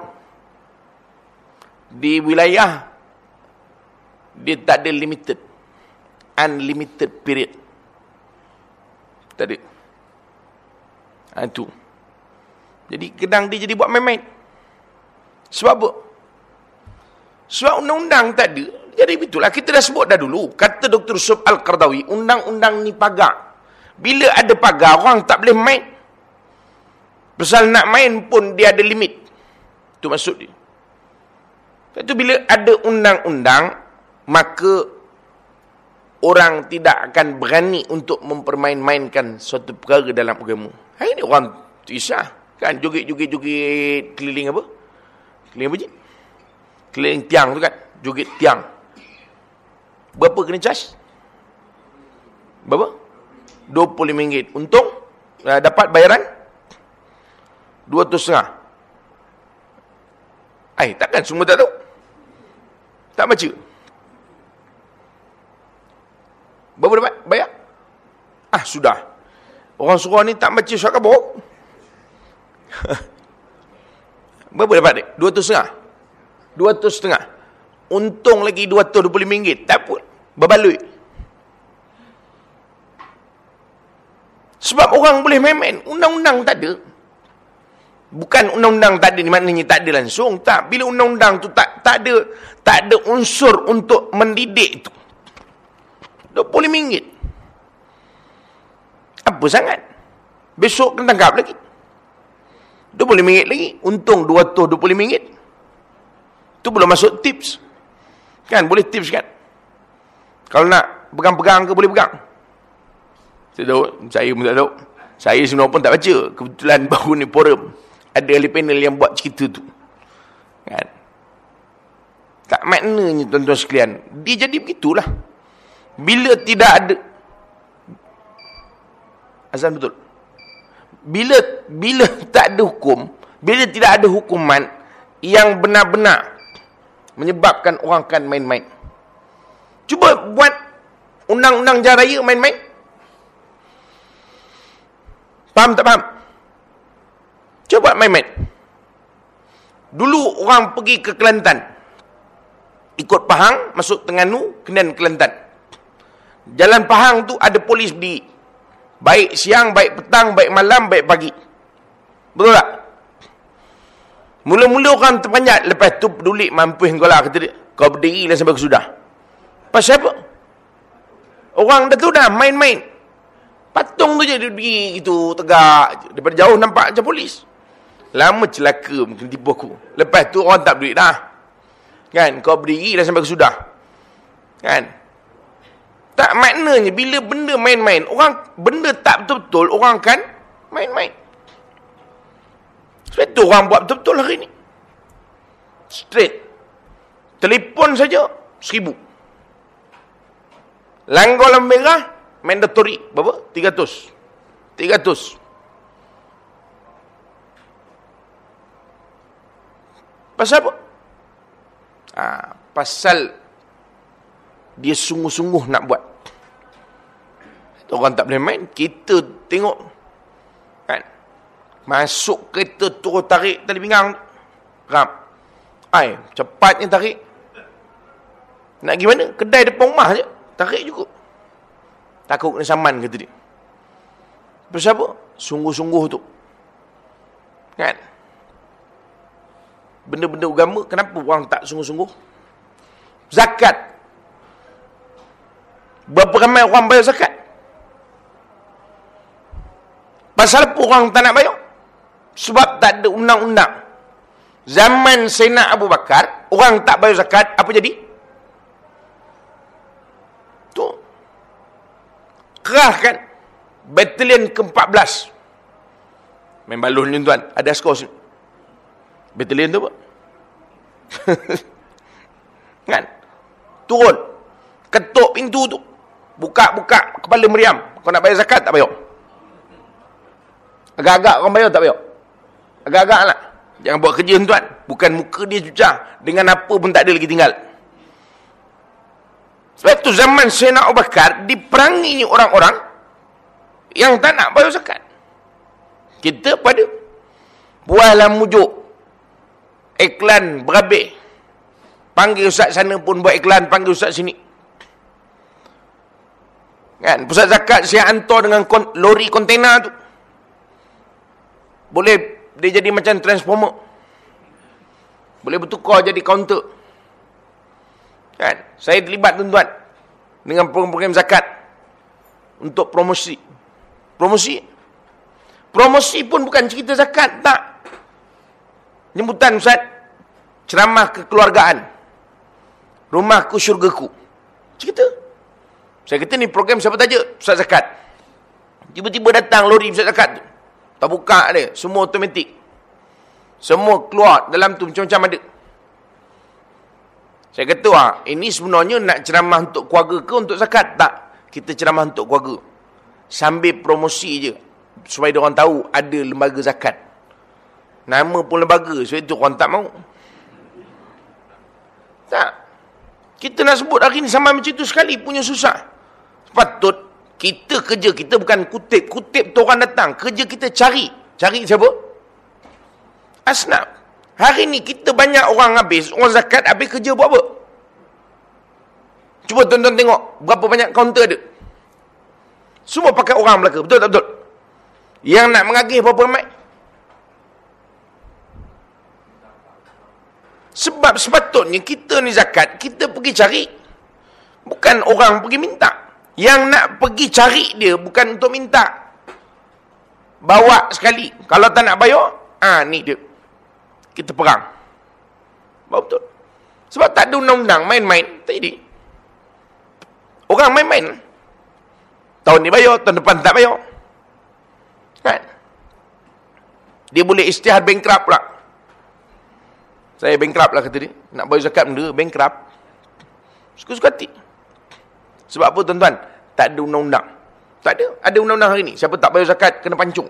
Di wilayah, dia tak ada limited. Unlimited period. Tak ada. Itu. Jadi kedang dia jadi buat main-main. Sebab apa? Sebab undang-undang tak ada. Jadi itulah kita dah sebut dah dulu. Kata Dr. Yusuf Al-Qardawi, undang-undang ni pagar. Bila ada pagar, orang tak boleh main. Pasal nak main pun dia ada limit. Itu maksud dia. Itu bila ada undang-undang, maka orang tidak akan berani untuk mempermain-mainkan suatu perkara dalam agama. Hari ni orang isah. Kan joget-joget keliling apa? Keliling apa je? Keliling tiang tu kan? Joget tiang. Berapa kena charge? Berapa? RM25. Untung dapat bayaran 200.5. Takkan semua tak tahu? Tak baca. Berapa dapat? Bayar? Sudah. Orang suruh ni tak baca surat khabar. Berapa dapat dia? 200.5. 200.5. Untung lagi RM225. Tak pun. Berbaloi. Sebab orang boleh main-main. Undang-undang tak ada. Bukan undang-undang tak ada ni maknanya tak ada langsung. Tak. Bila undang-undang tu tak ada unsur untuk mendidik tu. RM25. Apa sangat? Besok kena tangkap lagi. RM25 lagi. Untung RM225. Tu belum masuk tips. Kan? Boleh tips kan? Kalau nak pegang-pegang ke boleh pegang? Saya tahu. Saya pun tak tahu. Saya sebenarnya pun tak baca. Kebetulan baru ni forum. Ada ahli panel yang buat cerita tu. Kan? Tak maknanya tuan-tuan sekalian. Dia jadi begitulah. Bila tidak ada. Azan betul. Bila tak ada hukum. Bila tidak ada hukuman. Yang benar-benar menyebabkan orang kan main-main. Cuba buat undang-undang jalan raya main-main. Faham tak faham? Cuba buat main-main. Dulu orang pergi ke Kelantan. Ikut Pahang, masuk Terengganu, kemudian Kelantan. Jalan Pahang tu ada polis berdiri. Baik siang, baik petang, baik malam, baik pagi. Betul tak? Mula-mula orang terpanjat. Lepas tu peduli mampu engkau lah. Kata dia, kau berdiri lah sampai kesudah. Pasal apa? Orang dah tu dah main-main. Patung tu je dia berdiri gitu, tegak. Daripada jauh nampak macam polis. Lama celaka mungkin tipu aku. Lepas tu orang tak berdiri dah. Kan? Kau berdiri dah sampai kesudah. Kan? Tak maknanya bila benda main-main, benda tak betul-betul, orang kan main-main. Sebab tu orang buat betul-betul hari ni. Straight. Telefon saja 1,000. Langgar lampu merah mandatory berapa? 300. Pasal apa? Pasal dia sungguh-sungguh nak buat. Orang tak boleh main. Kita tengok kan, masuk kereta turun tarik tali pinggang ram. Cepatnya tarik. Nak pergi mana? Kedai depan rumah je. Tarik juga. Takut kena saman kata dia. Pasal apa? Sungguh-sungguh tu. Kan? Benda-benda agama, kenapa orang tak sungguh-sungguh? Zakat. Berapa ramai orang bayar zakat? Pasal apa orang tak nak bayar? Sebab tak ada undang-undang. Zaman Sayyidina Abu Bakar, orang tak bayar zakat, apa jadi? Tu. Kerahkan batalion ke-14. Main balon ni tuan, ada askar sini. Batalion tu apa? Kan? Turun. Ketuk pintu tu. Buka-buka kepala meriam. Kau nak bayar zakat tak bayar? Agak-agak orang bayar tak bayar? Agak-agak lah. Jangan buat kerja tuan. Bukan muka dia cucah. Dengan apa pun tak ada lagi tinggal. Sebab tu zaman Sayyidina Abu Bakar diperangi orang-orang yang tak nak bayar zakat. Kita pada buahlah mujuk iklan berhabis. Panggil ustaz sana pun buat iklan, panggil ustaz sini. Kan? Pusat zakat saya hantar dengan lori kontena tu. Boleh dia jadi macam transformer. Boleh bertukar jadi counter. Kan? Saya terlibat tuan-tuan dengan program-program zakat untuk promosi. Promosi pun bukan cerita zakat, tak. Jemputan ustaz, ceramah kekeluargaan. Rumahku syurgaku. Cerita. Saya kata ni program siapa tajuk? Pusat zakat. Tiba-tiba datang lori pusat zakat tu. Tak buka dia. Semua automatik. Semua keluar dalam tu macam-macam ada. Saya kata, ini sebenarnya nak ceramah untuk keluarga ke untuk zakat? Tak. Kita ceramah untuk keluarga. Sambil promosi je. Supaya orang tahu ada lembaga zakat. Nama pun lembaga. Sebab itu orang tak mau. Tak. Kita nak sebut hari ni sama macam itu sekali punya susah. Patut kita kerja kita bukan kutip. Kutip tu orang datang. Kerja kita cari. Cari siapa? Asnaf. Hari ni kita banyak orang habis. Orang zakat habis kerja buat apa? Cuba tuan-tuan tengok. Berapa banyak kaunter ada. Semua pakai orang Melaka. Betul tak betul? Yang nak mengagih berapa ramai? Sebab sepatutnya kita ni zakat, kita pergi cari. Bukan orang pergi minta. Yang nak pergi cari dia bukan untuk minta. Bawa sekali. Kalau tak nak bayar, ni dia. Kita perang. Betul. Sebab tak ada undang-undang, main-main. Tak jadi. Orang main-main. Tahun ni bayar, tahun depan tak bayar. Kan? Dia boleh isytihad bankrupt pula. Saya bankrupt lah kata dia. Nak bayar zakat benda, bankrupt. Suka-suka hati. Sebab apa tuan-tuan? Tak ada undang-undang. Tak ada. Ada undang-undang hari ni. Siapa tak bayar zakat, kena pancung.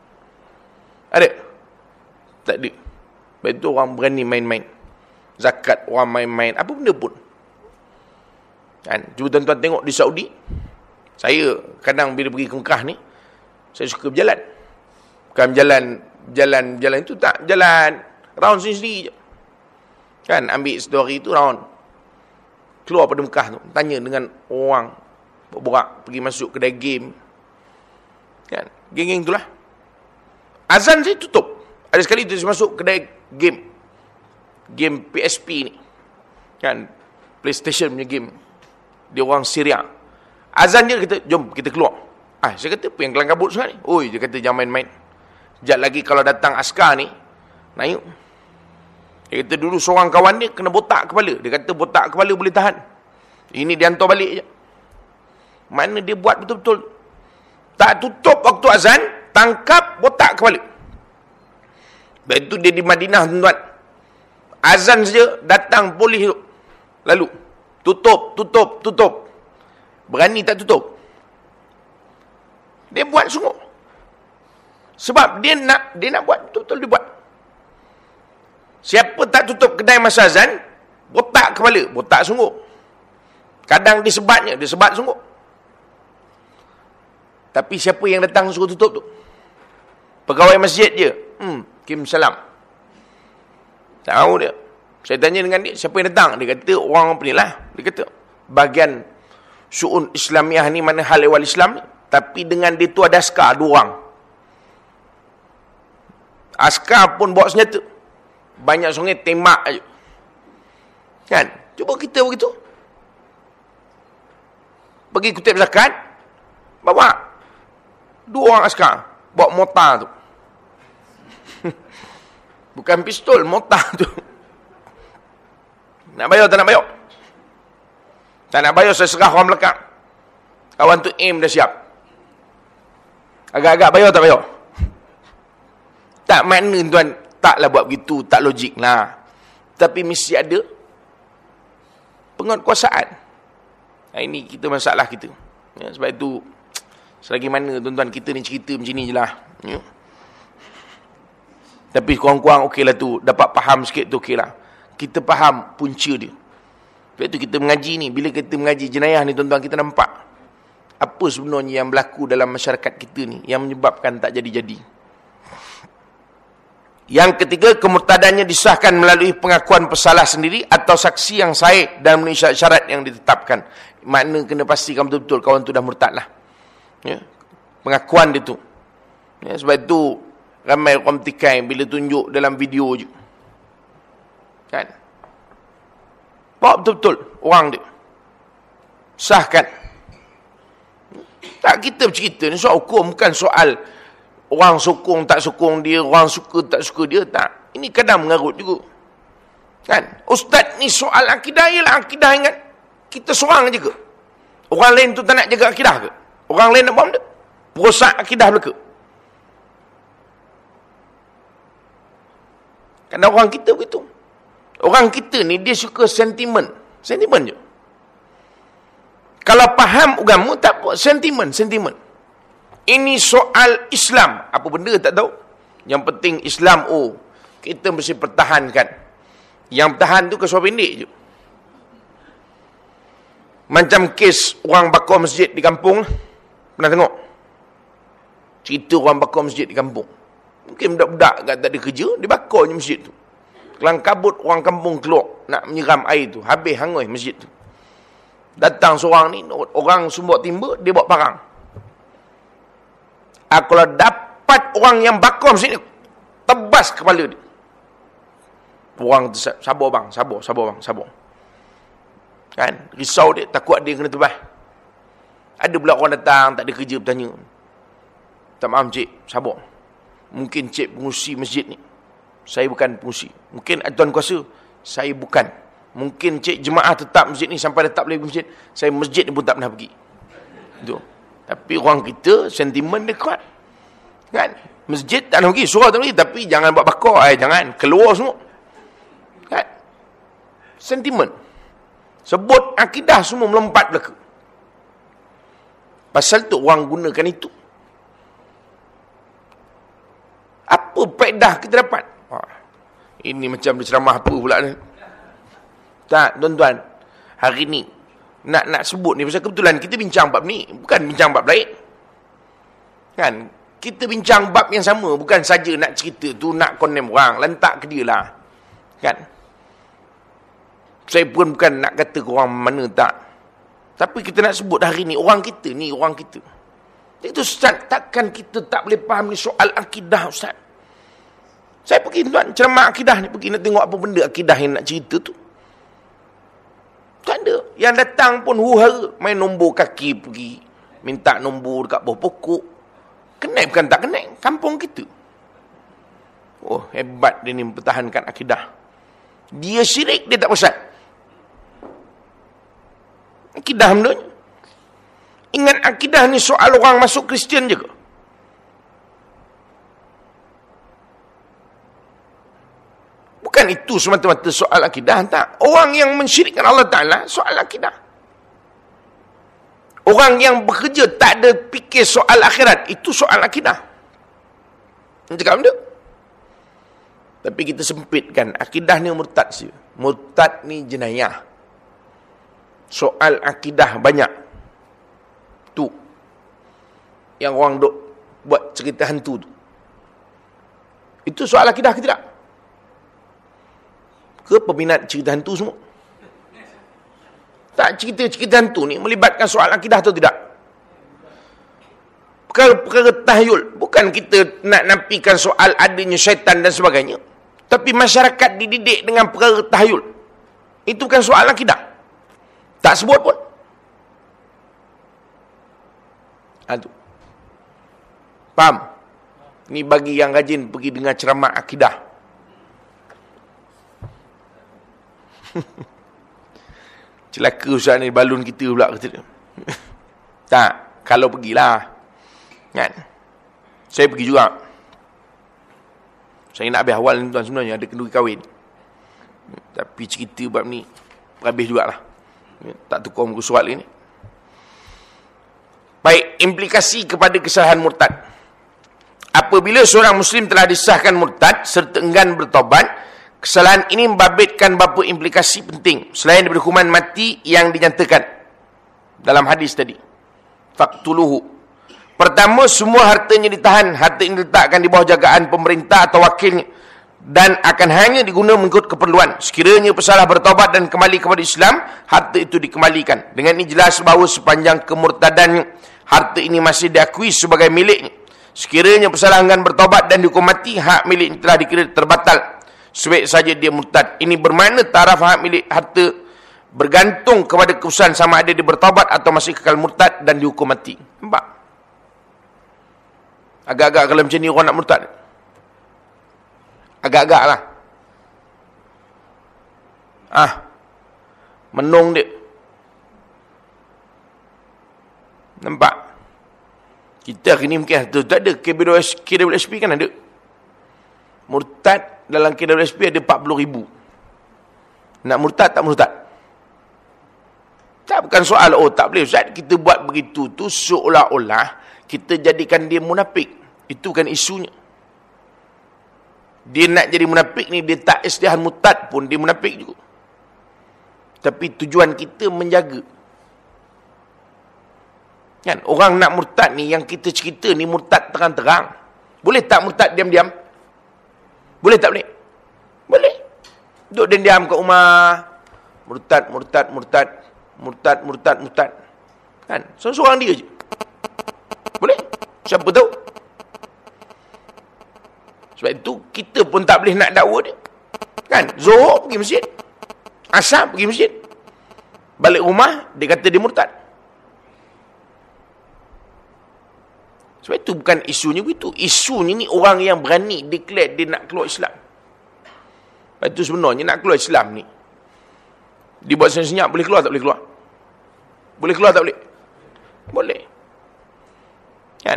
Ada? Tak ada. Sebab itu orang berani main-main. Zakat orang main-main. Apa benda pun. Kan? Cuba tuan-tuan tengok di Saudi. Saya kadang bila pergi ke Mekah ni, saya suka berjalan. Bukan jalan itu tak. Jalan round sendiri je. Kan, ambil story tu round. Keluar pada Mekah tu, tanya dengan orang, borak, pergi masuk kedai game. Kan, geng-geng itulah. Azan saya tutup. Ada sekali tu saya masuk kedai game. Game PSP ni. Kan, PlayStation punya game. Dia orang Syria. Azan dia kata, jom kita keluar. Saya kata, apa yang kelang kabut sekarang ni? Oi, dia kata, jangan main-main. Sekejap lagi kalau datang askar ni, naik. Dia kata dulu seorang kawan dia kena botak kepala. Dia kata botak kepala boleh tahan. Ini dia hantar balik je. Mana dia buat betul-betul. Tak tutup waktu azan, tangkap botak kepala. Lepas itu dia di Madinah tuan-tuan. Azan saja datang polis tu. Lalu tutup. Berani tak tutup. Dia buat sungguh. Sebab dia nak buat betul-betul dia buat. Siapa tak tutup kedai masa azan, botak kepala, botak sungguh. Kadang dia sebat sungguh. Tapi siapa yang datang suruh tutup tu? Pegawai masjid je. Kim salam. Tahu dia. Saya tanya dengan dia, siapa yang datang? Dia kata, orang apa ni lah. Dia kata, bahagian syu'un Islamiah ni mana hal ehwal Islam ni. Tapi dengan dia tu ada askar, 2 orang. Askar pun bawa senjata. Banyak sungai tembak aja. Kan? Cuba kita begitu. Pergi kutip zakat, bawa 2 orang askar, bawa mortar tu. Bukan pistol, mortar tu. Nak bayar tak nak bayar? Tak nak bayar, saya serah orang belakang. Kawan tu aim dah siap. Agak-agak bayar tak bayar? Tak makna tuan. Taklah buat begitu, tak logik lah. Tapi mesti ada penguatkuasaan. Ini kita masalah kita. Ya, sebab itu, selagi mana tuan-tuan kita ni cerita macam ni je lah. Ya. Tapi kurang-kurang okey lah tu. Dapat faham sikit tu okey lah. Kita faham punca dia. Sebab itu kita mengaji ni. Bila kita mengaji jenayah ni tuan-tuan, kita nampak apa sebenarnya yang berlaku dalam masyarakat kita ni, yang menyebabkan tak jadi-jadi. Yang ketiga, kemurtadannya disahkan melalui pengakuan pesalah sendiri atau saksi yang sahih dan memenuhi syarat yang ditetapkan. Makna kena pastikan betul-betul kawan tu dah murtad lah. Ya. Pengakuan dia tu. Ya, sebab itu ramai orang tikai bila tunjuk dalam video je. Kan? Bawa betul-betul orang dia. Sahkan. Tak, kita bercerita ni soal hukum, bukan soal orang sokong tak sokong dia, orang suka tak suka dia, tak. Ini kadang mengarut juga. Kan? Ustaz ni soal akidah, ialah akidah ingat kita seorang je ke? Orang lain tu tak nak jaga akidah ke? Orang lain nak buat benda? Perosak akidah belaka. Kadang orang kita begitu. Orang kita ni dia suka sentimen. Sentimen je. Kalau faham agama tak apa, sentimen. Ini soal Islam. Apa benda tak tahu. Yang penting Islam, kita mesti pertahankan. Yang bertahan tu kesuai pendek je. Macam kes orang bakar masjid di kampung. Pernah tengok? Cerita orang bakar masjid di kampung. Mungkin budak-budak kat tak ada kerja, dia bakar je masjid tu. Kelang kabut orang kampung keluar, nak menyiram air tu. Habis hangus masjid tu. Datang seorang ni, orang sumbok timba, dia bawa parang. Kalau dapat orang yang bakar masjid ni, tebas kepala dia. Orang tu, sabar bang, sabar. Kan? Risau dia, takut dia kena tebas. Ada pula orang datang, tak ada kerja, bertanya. Tak maaf cik, sabar. Mungkin cik pengurusi masjid ni. Saya bukan pengurusi. Mungkin tuan kuasa, saya bukan. Mungkin cik jemaah tetap masjid ni sampai dah tak boleh pergi masjid. Saya masjid ni pun tak pernah pergi. Itu. Tapi orang kita, sentimen dia kuat. Kan? Masjid tak nak pergi, surau tak pergi. Tapi jangan buat bakar, jangan. Keluar semua. Kan? Sentimen. Sebut akidah semua melompat belaka. Pasal tu orang gunakan itu. Apa faedah kita dapat? Ini macam ceramah apa pula ni? Tak, tuan-tuan. Hari ni nak sebut ni pasal kebetulan kita bincang bab ni, bukan bincang bab lain. Kan? Kita bincang bab yang sama, bukan saja nak cerita tu nak condemn orang, lantak ke dia lah. Kan? Saya pun bukan nak kata ke orang mana tak. Tapi kita nak sebut hari ni orang kita ni, orang kita. Itu Ustaz, takkan kita tak boleh faham ni soal akidah Ustaz. Saya pergi tuan ceramah akidah ni, pergi nak tengok apa benda akidah yang nak cerita tu. Tak ada. Yang datang pun huhara, main nombor kaki pergi, minta nombor dekat bawah pokok. Kenal bukan tak kenal, kampung kita. Oh, hebat dia ni mempertahankan akidah. Dia syirik, dia tak perasan. Akidah menurutnya. Ingat akidah ni soal orang masuk Kristian je ke? Bukan itu semata-mata soal akidah, tak. Orang yang mensyirikkan Allah Ta'ala, soal akidah. Orang yang bekerja tak ada fikir soal akhirat, itu soal akidah. Cakap benda. Tapi kita sempitkan, akidah ni murtad sih. Murtad ni jenayah. Soal akidah banyak. Tu. Yang orang duk buat cerita hantu tu. Itu soal akidah ke tidak? Ke peminat cerita hantu semua? Tak, cerita-cerita hantu ni melibatkan soal akidah atau tidak? Perkara-perkara tahyul. Bukan kita nak nafikan soal adanya syaitan dan sebagainya. Tapi masyarakat dididik dengan perkara tahyul. Itu bukan soal akidah. Tak sebut pun. Itu. Faham? Ni bagi yang rajin pergi dengar ceramah akidah. Celaka Ustaz ni, balun kita pula kata dia. Tak, kalau pergilah. Kan? Saya pergi juga. Saya nak habis awal ni tuan sebenarnya, ada kenduri kahwin. Tapi cerita bab ni habis jugalah. Tak tukar muka surat ni. Baik, implikasi kepada kesalahan murtad. Apabila seorang Muslim telah disahkan murtad serta enggan bertobat, kesalahan ini membabitkan beberapa implikasi penting selain daripada hukuman mati yang dinyatakan dalam hadis tadi. Faqtuluhu. Pertama, semua hartanya ditahan. Harta ini diletakkan di bawah jagaan pemerintah atau wakilnya dan akan hanya digunakan mengikut keperluan. Sekiranya pesalah bertobat dan kembali kepada Islam, harta itu dikembalikan. Dengan ini jelas bahawa sepanjang kemurtadannya, harta ini masih diakui sebagai miliknya. Sekiranya pesalah enggan bertobat dan dihukum mati, hak milik telah dikira terbatal. Sebaik saja dia murtad. Ini bermakna taraf hak milik harta bergantung kepada keputusan sama ada dia bertobat atau masih kekal murtad dan dihukum mati. Nampak? Agak-agak kalau macam ni orang nak murtad. Agak-agak lah. Menung dia. Nampak? Kita hari ni mungkin tak ada. KWSP kan ada. Murtad dalam KWSP ada 40,000. Nak murtad tak murtad? Tak, bukan soal, tak boleh Ustaz, kita buat begitu tu seolah-olah kita jadikan dia munafik. Itu kan isunya. Dia nak jadi munafik ni, dia tak istihan murtad pun dia munafik juga. Tapi tujuan kita menjaga. Kan? Orang nak murtad ni, yang kita cerita ni murtad terang-terang. Boleh tak murtad diam-diam? Boleh tak boleh? Boleh. Duduk diam-diam kat rumah. Murtad. Kan? Seorang-seorang dia je. Boleh? Siapa tahu? Sebab itu, kita pun tak boleh nak dakwa dia. Kan? Zuhur pergi masjid. Asar pergi masjid. Balik rumah, dia kata dia murtad. Sebab itu bukan isunya begitu. Isunya ni orang yang berani declare dia nak keluar Islam. Sebab itu sebenarnya nak keluar Islam ni, dibuat senyap, boleh keluar tak boleh keluar? Boleh keluar tak boleh? Boleh. Kan?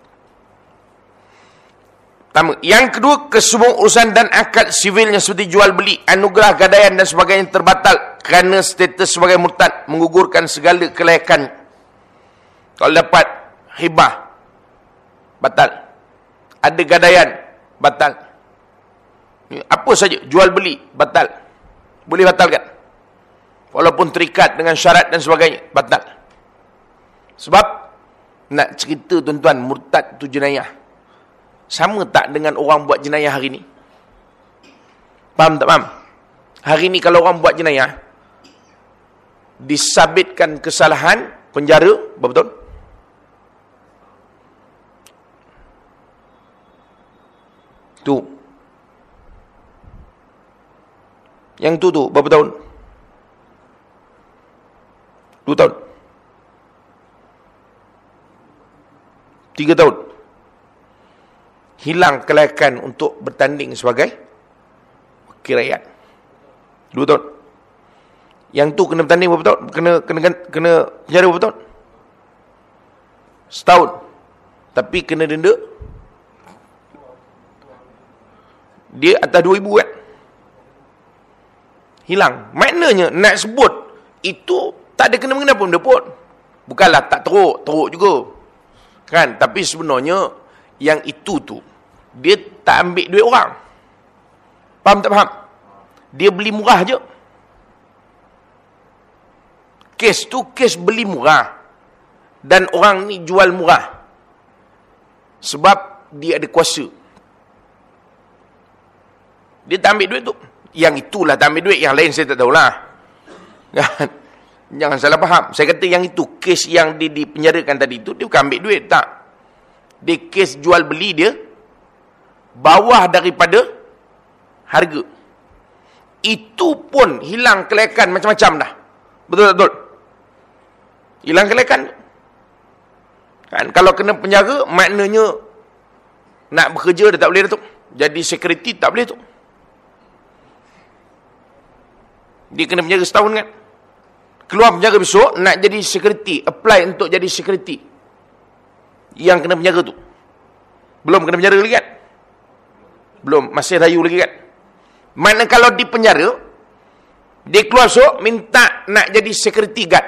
Pertama. Yang kedua, kesemua urusan dan akad sivilnya seperti jual beli, anugerah, gadaian dan sebagainya terbatal kerana status sebagai murtad menggugurkan segala kelayakan. Kalau dapat hibah, batal. Ada gadaian, batal. Apa saja, jual beli, batal. Boleh batalkan. Walaupun terikat dengan syarat dan sebagainya, batal. Sebab, nak cerita tuan-tuan, murtad tu jenayah. Sama tak dengan orang buat jenayah hari ni? Faham tak faham? Hari ni kalau orang buat jenayah, disabitkan kesalahan, penjara, berapa tahun? Tu. Yang tu berapa tahun? 2 tahun. 3 tahun. Hilang kelayakan untuk bertanding sebagai wakil rakyat. 2 tahun. Yang tu kena bertanding berapa tahun? Kena penjara berapa tahun? Setahun. Tapi kena denda. Dia atas 2,000 kan? Hilang. Maknanya nak sebut itu tak ada kena-mengena pun dia pun. Bukanlah tak teruk juga. Kan? Tapi sebenarnya yang itu tu dia tak ambil duit orang. Faham tak faham? Dia beli murah je. Kes tu kes beli murah. Dan orang ni jual murah. Sebab dia ada kuasa. Dia tak ambil duit tu. Yang itulah tak ambil duit. Yang lain saya tak tahulah. Jangan salah faham. Saya kata yang itu, kes yang dia dipenjarakan tadi itu, dia bukan ambil duit. Tak. Dia kes jual beli dia bawah daripada harga. Itu pun hilang kelayakan macam-macam dah. Betul tak betul? Hilang kelayakan. Kan? Kalau kena penjara, maknanya nak bekerja dah tak boleh dah tu. Jadi security tak boleh tu. Dia kena penjara setahun kan. Keluar penjara besok, nak jadi security. Apply untuk jadi security. Yang kena penjara tu. Belum kena penjara lagi kan? Belum, masih rayu lagi kan? Mana kalau di penjara, dia keluar besok, minta nak jadi security guard.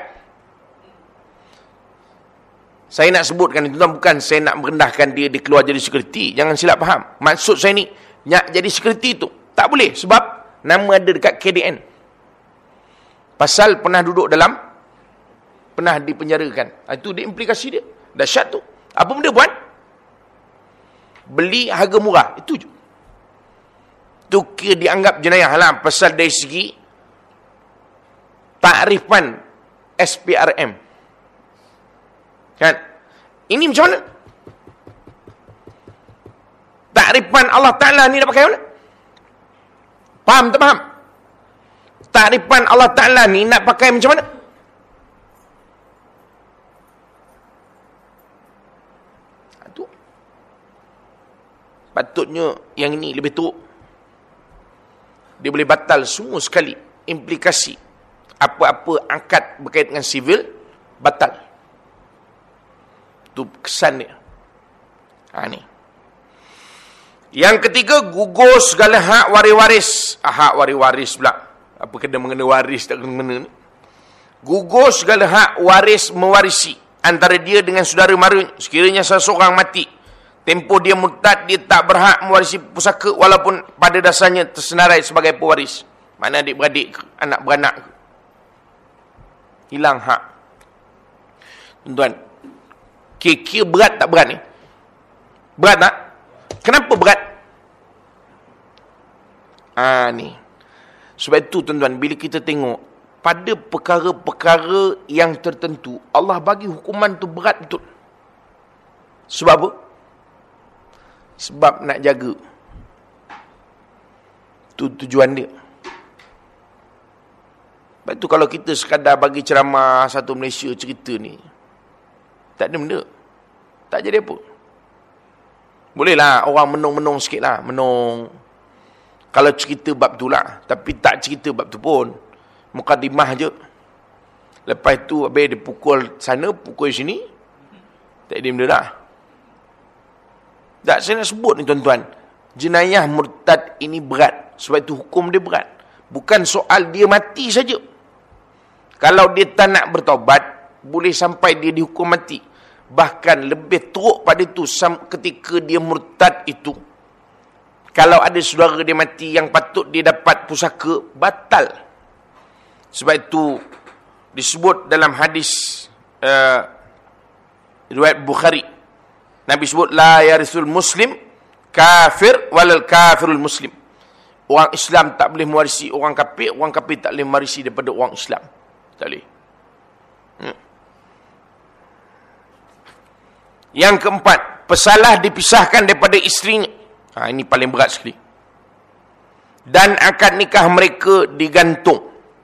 Saya nak sebutkan itu, bukan saya nak merendahkan dia keluar jadi security. Jangan silap faham. Maksud saya ni, nak jadi security tu. Tak boleh, sebab nama ada dekat KDN. Pasal pernah duduk dalam, pernah dipenjarakan. Itu dia implikasi dia. Dahsyat tu. Apa benda buat? Beli harga murah. Itu je. Itu kira dianggap jenayah lah. Pasal dari segi takrifan SPRM. Kan? Ini macam mana? Takrifan Allah Ta'ala ni nak pakai mana? Faham tak faham? Takrifan Allah Ta'ala ni nak pakai macam mana? Itu. Patutnya yang ini lebih teruk. Dia boleh batal semua sekali. Implikasi. Apa-apa angkat berkaitan dengan sivil, batal. Itu kesan dia. Ni. Yang ketiga, gugur segala hak waris-waris. Hak waris-waris pula. Apa kena mengena waris, tak kena-mengena ni. Gugur segala hak waris mewarisi antara dia dengan saudara mara. Sekiranya seseorang mati, tempoh dia murtad, dia tak berhak mewarisi pusaka walaupun pada dasarnya tersenarai sebagai pewaris. Mana adik-beradik, anak beranak. Hilang hak. Tuan-tuan, Kira-kira berat tak berat ni? Berat tak? Kenapa berat? Ni. Sebab itu tuan-tuan, bila kita tengok pada perkara-perkara yang tertentu, Allah bagi hukuman tu berat betul. Sebab apa? Sebab nak jaga. Tu tujuan dia. Sebab tu kalau kita sekadar bagi ceramah satu Malaysia cerita ni, tak ada benda. Tak jadi apa. Bolehlah orang menung-menung sikit lah. Menung. Kalau cerita bab tu lah. Tapi tak cerita bab tu pun. Mukadimah je. Lepas tu habis dia pukul sana, pukul sini. Tak ada benda dah. Tak, saya nak sebut ni tuan-tuan. Jenayah murtad ini berat. Sebab itu hukum dia berat. Bukan soal dia mati saja. Kalau dia tak nak bertaubat, boleh sampai dia dihukum mati. Bahkan lebih teruk pada itu, ketika dia murtad itu, kalau ada saudara dia mati yang patut dia dapat pusaka, batal. Sebab itu disebut dalam hadis riwayat Bukhari. Nabi sebut, la yarithul muslim kafir walal kafirul muslim. Orang Islam tak boleh mewarisi orang kafir tak boleh mewarisi daripada orang Islam. Tak boleh. Yang keempat, pesalah dipisahkan daripada isterinya. Ini paling berat sekali. Dan akad nikah mereka digantung.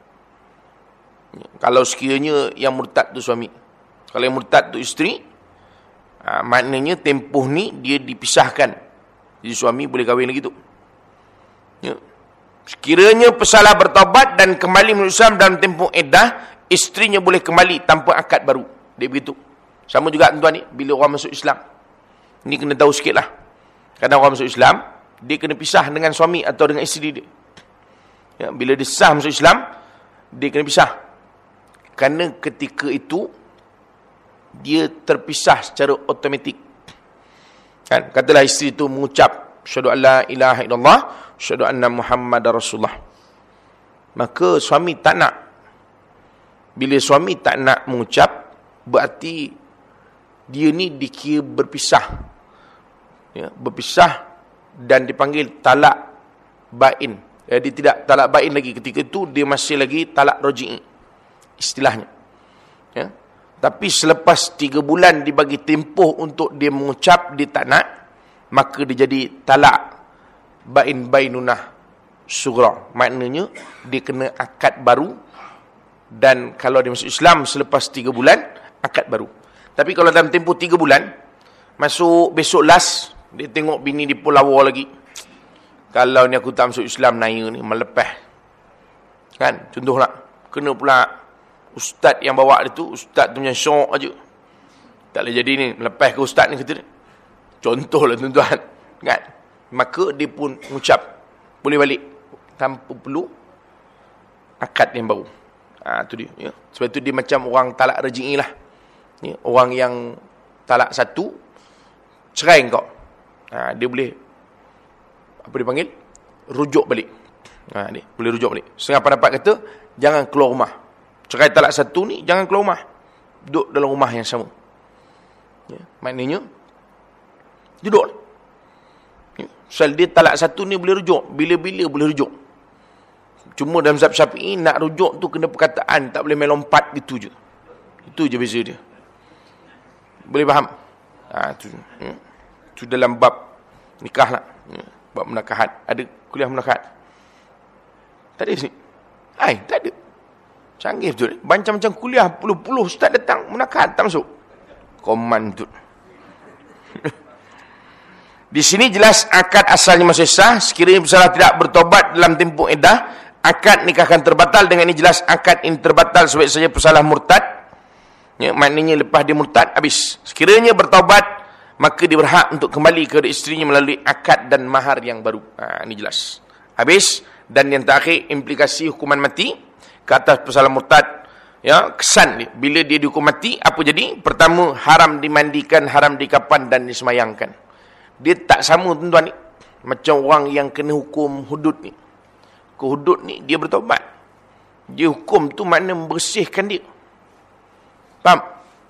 Kalau sekiranya yang murtad tu suami. Kalau yang murtad tu isteri, maknanya tempoh ni dia dipisahkan. Jadi suami boleh kahwin lagi tu. Ya. Sekiranya pesalah bertaubat dan kembali menuju Islam dalam tempoh iddah, isterinya boleh kembali tanpa akad baru. Dia begitu. Sama juga tuan-tuan ni, bila orang masuk Islam. Ini kena tahu sikit lah. Kadang orang masuk Islam, dia kena pisah dengan suami atau dengan isteri dia. Ya, bila dia sah masuk Islam, dia kena pisah. Kerana ketika itu, dia terpisah secara automatik. Kan? Katalah isteri itu mengucap, syahadu an la ilaha illallah, syahadu anna Muhammadar Rasulullah. Maka suami tak nak. Bila suami tak nak mengucap, berarti dia ni dikira berpisah. Ya, berpisah dan dipanggil talak bain. Dia tidak talak bain lagi. Ketika itu, dia masih lagi talak roji'i. Istilahnya. Ya. Tapi selepas 3 bulan dibagi tempoh untuk dia mengucap, dia tak nak, maka dia jadi talak bainunah sughra. Maknanya, dia kena akad baru. Dan kalau dia masuk Islam selepas 3 bulan, akad baru. Tapi kalau dalam tempoh 3 bulan, masuk besok last, dia tengok bini di Pulau lagi. Kalau ni aku tak masuk Islam, naya ni, melepah. Kan? Contohlah, kena pula ustaz yang bawa dia tu, ustaz tu punya syok aja. Tak boleh jadi ni, melepah ke ustaz ni kata dia. Contohlah tuan-tuan. Kan? Maka dia pun mengucap, boleh balik. Tanpa perlu akad yang baru. Tu dia. Ya. Sebab tu dia macam orang talak reji'i lah. Ya. Orang yang talak satu, cerai kau. Dia boleh, apa dia panggil? Rujuk balik. Dia boleh rujuk balik. Setengah pendapat kata, jangan keluar rumah. Cerai talak satu ni, jangan keluar rumah. Duduk dalam rumah yang sama. Ya. Maknanya, duduk. Ya. Soal dia talak satu ni boleh rujuk. Bila-bila boleh rujuk. Cuma dalam mazhab Syafi'i, nak rujuk tu kena perkataan. Tak boleh main lompat gitu je. Itu je beza dia. Boleh faham? Itu dalam bab nikah lah. Bab munakahat. Ada kuliah munakahat? Tak ada sini? Tak ada. Canggih betul. Macam-macam kuliah, puluh-puluh ustaz datang, munakahat tak masuk. Koman tu. Di sini jelas akad asalnya masih sah. Sekiranya bersalah tidak bertobat dalam tempoh iddah, akad nikah akan terbatal. Dengan ini jelas akad ini terbatal sebab saja pesalah murtad. Ya, maknanya lepas dia murtad, habis. Sekiranya bertaubat, maka dia berhak untuk kembali kepada isterinya melalui akad dan mahar yang baru. Ini jelas. Habis. Dan yang terakhir, implikasi hukuman mati ke atas pesalah murtad. Ya, kesan dia. Bila dia dihukum mati, apa jadi? Pertama, haram dimandikan, haram dikapan dan disemayangkan. Dia tak sama tuan-tuan ni. Macam orang yang kena hukum hudud ni. Ke hudud ni, dia bertaubat. Dia hukum tu makna membersihkan dia. Faham?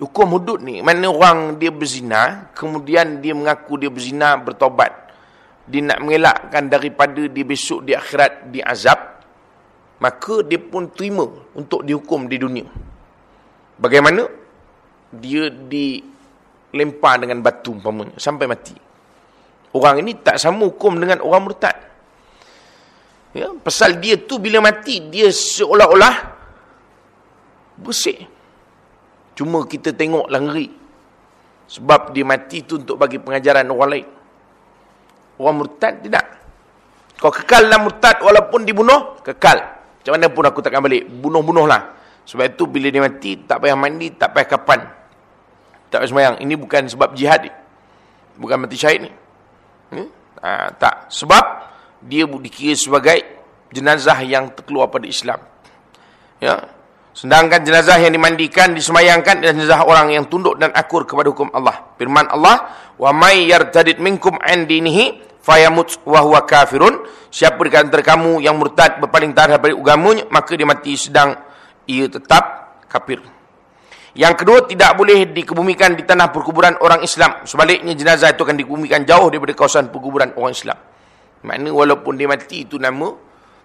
Hukum hudud ni, mana orang dia berzina, kemudian dia mengaku dia berzina, bertobat. Dia nak mengelakkan daripada dia besok di akhirat diazab, maka dia pun terima untuk dihukum di dunia. Bagaimana? Dia dilempar dengan batu umpamanya sampai mati. Orang ini tak sama hukum dengan orang murtad. Ya, pasal dia tu bila mati, dia seolah-olah bersih. Cuma kita tengoklah ngeri. Sebab dia mati tu untuk bagi pengajaran orang lain. Orang murtad tidak. Kau kekal dalam murtad walaupun dibunuh, kekal. Macam mana pun aku takkan balik. Bunuh-bunuhlah. Sebab itu bila dia mati, tak payah mandi, tak payah kapan. Tak payah sembahyang. Ini bukan sebab jihad. Bukan mati syahid ni. Tak. Sebab dia dikira sebagai jenazah yang terkeluar pada Islam. Ya. Sedangkan jenazah yang dimandikan, disemayangkan adalah jenazah orang yang tunduk dan akur kepada hukum Allah. Firman Allah, "Wa may yartadid minkum an dinihi fayamut wa huwa kafirun." Siapa di antara kamu yang murtad berpaling terhadap agamanya, maka dia mati sedang ia tetap kafir. Yang kedua, tidak boleh dikebumikan di tanah perkuburan orang Islam. Sebaliknya, jenazah itu akan dikebumikan jauh daripada kawasan perkuburan orang Islam. Maknanya walaupun dia mati itu nama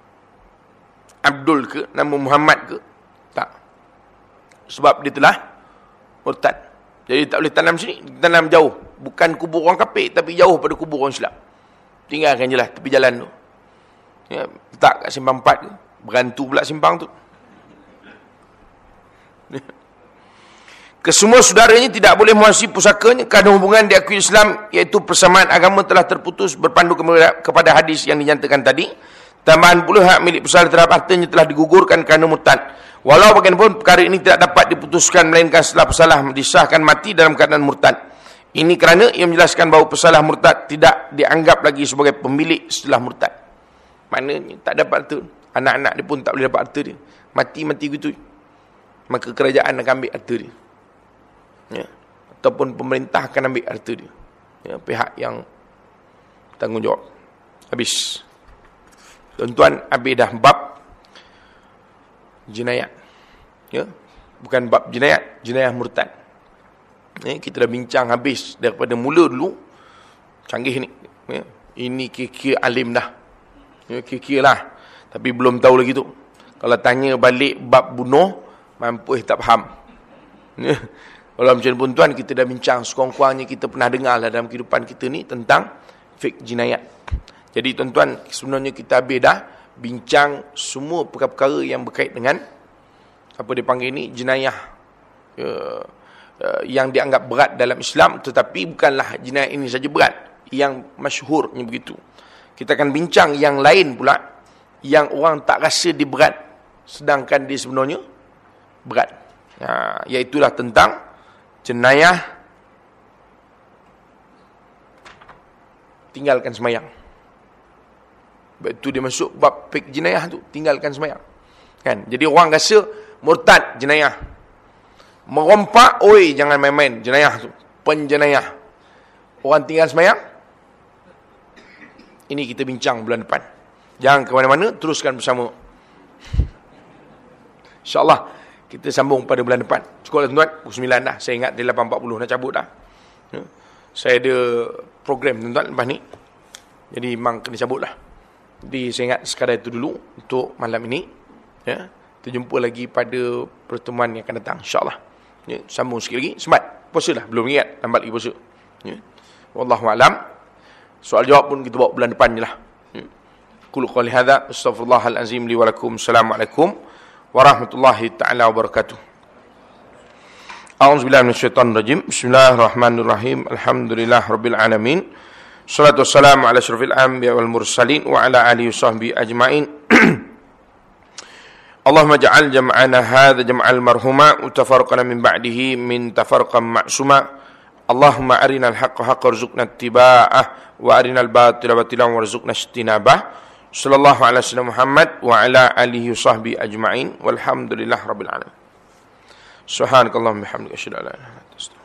Abdul ke, nama Muhammad ke, tak. Sebab dia telah murtad. Jadi tak boleh tanam sini, tanam jauh. Bukan kubur orang kafir, tapi jauh pada kubur orang Islam. Tinggalkan je lah tepi jalan tu. Ya, letak kat simpang 4 ke. Berantu pula simpang tu. Kesemua saudaranya tidak boleh menguasai pusakanya kerana hubungan diakui Islam, iaitu persamaan agama telah terputus berpandu kepada hadis yang dinyatakan tadi. Tambahan pula hak milik pesalah terhadap hartanya telah digugurkan kerana murtad. Walau bagaimanapun perkara ini tidak dapat diputuskan melainkan setelah pesalah disahkan mati dalam keadaan murtad. Ini kerana ia menjelaskan bahawa pesalah murtad tidak dianggap lagi sebagai pemilik setelah murtad. Maknanya tak dapat harta. Anak-anak dia pun tak boleh dapat harta dia. Mati-mati gitu. Maka kerajaan akan ambil harta dia. Ya. Ataupun pemerintah akan ambil harta dia. Ya, pihak yang tanggungjawab. Habis. Tuan-tuan, habis dah bab jinayat. Ya. Bukan bab jinayat, jinayah murtad. Ya, kita dah bincang habis daripada mula dulu. Canggih ni. Ya. Ini kira-kira alim dah. Ya, kira-kira lah. Tapi belum tahu lagi tu. Kalau tanya balik bab bunuh, mampu tak faham. Ya. Kalau macam pun tuan, kita dah bincang sekurang-kurangnya kita pernah dengar lah dalam kehidupan kita ni tentang fiqh jinayat. Jadi tuan-tuan, sebenarnya kita habis dah bincang semua perkara-perkara yang berkait dengan apa dia panggil ni, jenayah yang dianggap berat dalam Islam, tetapi bukanlah jinayat ini saja berat, yang masyhurnya begitu. Kita akan bincang yang lain pula, yang orang tak rasa dia berat, sedangkan dia sebenarnya berat. Iaitulah tentang jenayah tinggalkan semayang. Sebab itu dia masuk bab fiqh jenayah tu, tinggalkan semayang. Kan? Jadi orang rasa murtad jenayah. Merompak, oi jangan main-main, jenayah tu, penjenayah. Orang tinggal semayang. Ini kita bincang bulan depan. Jangan ke mana-mana, teruskan bersama. InsyaAllah kita sambung pada bulan depan. Cukup lah tuan-tuan, pukul 9 dah. Saya ingat dia 8.40 nak cabut dah. Ya. Saya ada program tuan-tuan lepas ni. Jadi memang kena cabut lah. Jadi saya ingat sekadar itu dulu untuk malam ini. Ya. Kita jumpa lagi pada pertemuan yang akan datang, insyaAllah. Ya. Sambung sikit lagi. Semat. Puasa dah. Belum ingat. Lambat lagi puasa. Ya. Wallahualam. Soal jawab pun kita bawa bulan depan je lah. Ya. Qul qawli hadha. Astaghfirullahalazim li walakum. Assalamualaikum warahmatullahi ta'ala wabarakatuh. A'udzubillahi minasyaitonirrajim. Bismillahirrahmanirrahim. Alhamdulillah rabbil alamin. Salatu wassalamu ala asyrafil anbiya wal mursalin wa ala alihi washabbihi ajmain. Allahumma ja'al jam'ana hadha jam'al marhuma wa tafarraqana min ba'dihi min tafarqan ma'suma. Allahumma arinal haqqa haqqan warzuqna ittiba'ah wa arinal batila batilan warzuqna ijtinabah. Sallallahu ala sayyidina Muhammad wa ala alihi washabbihi ajmain. Walhamdulillah rabbil alamin. Subhanakallahumma bihamdika asyhadu an la ilaha illa anta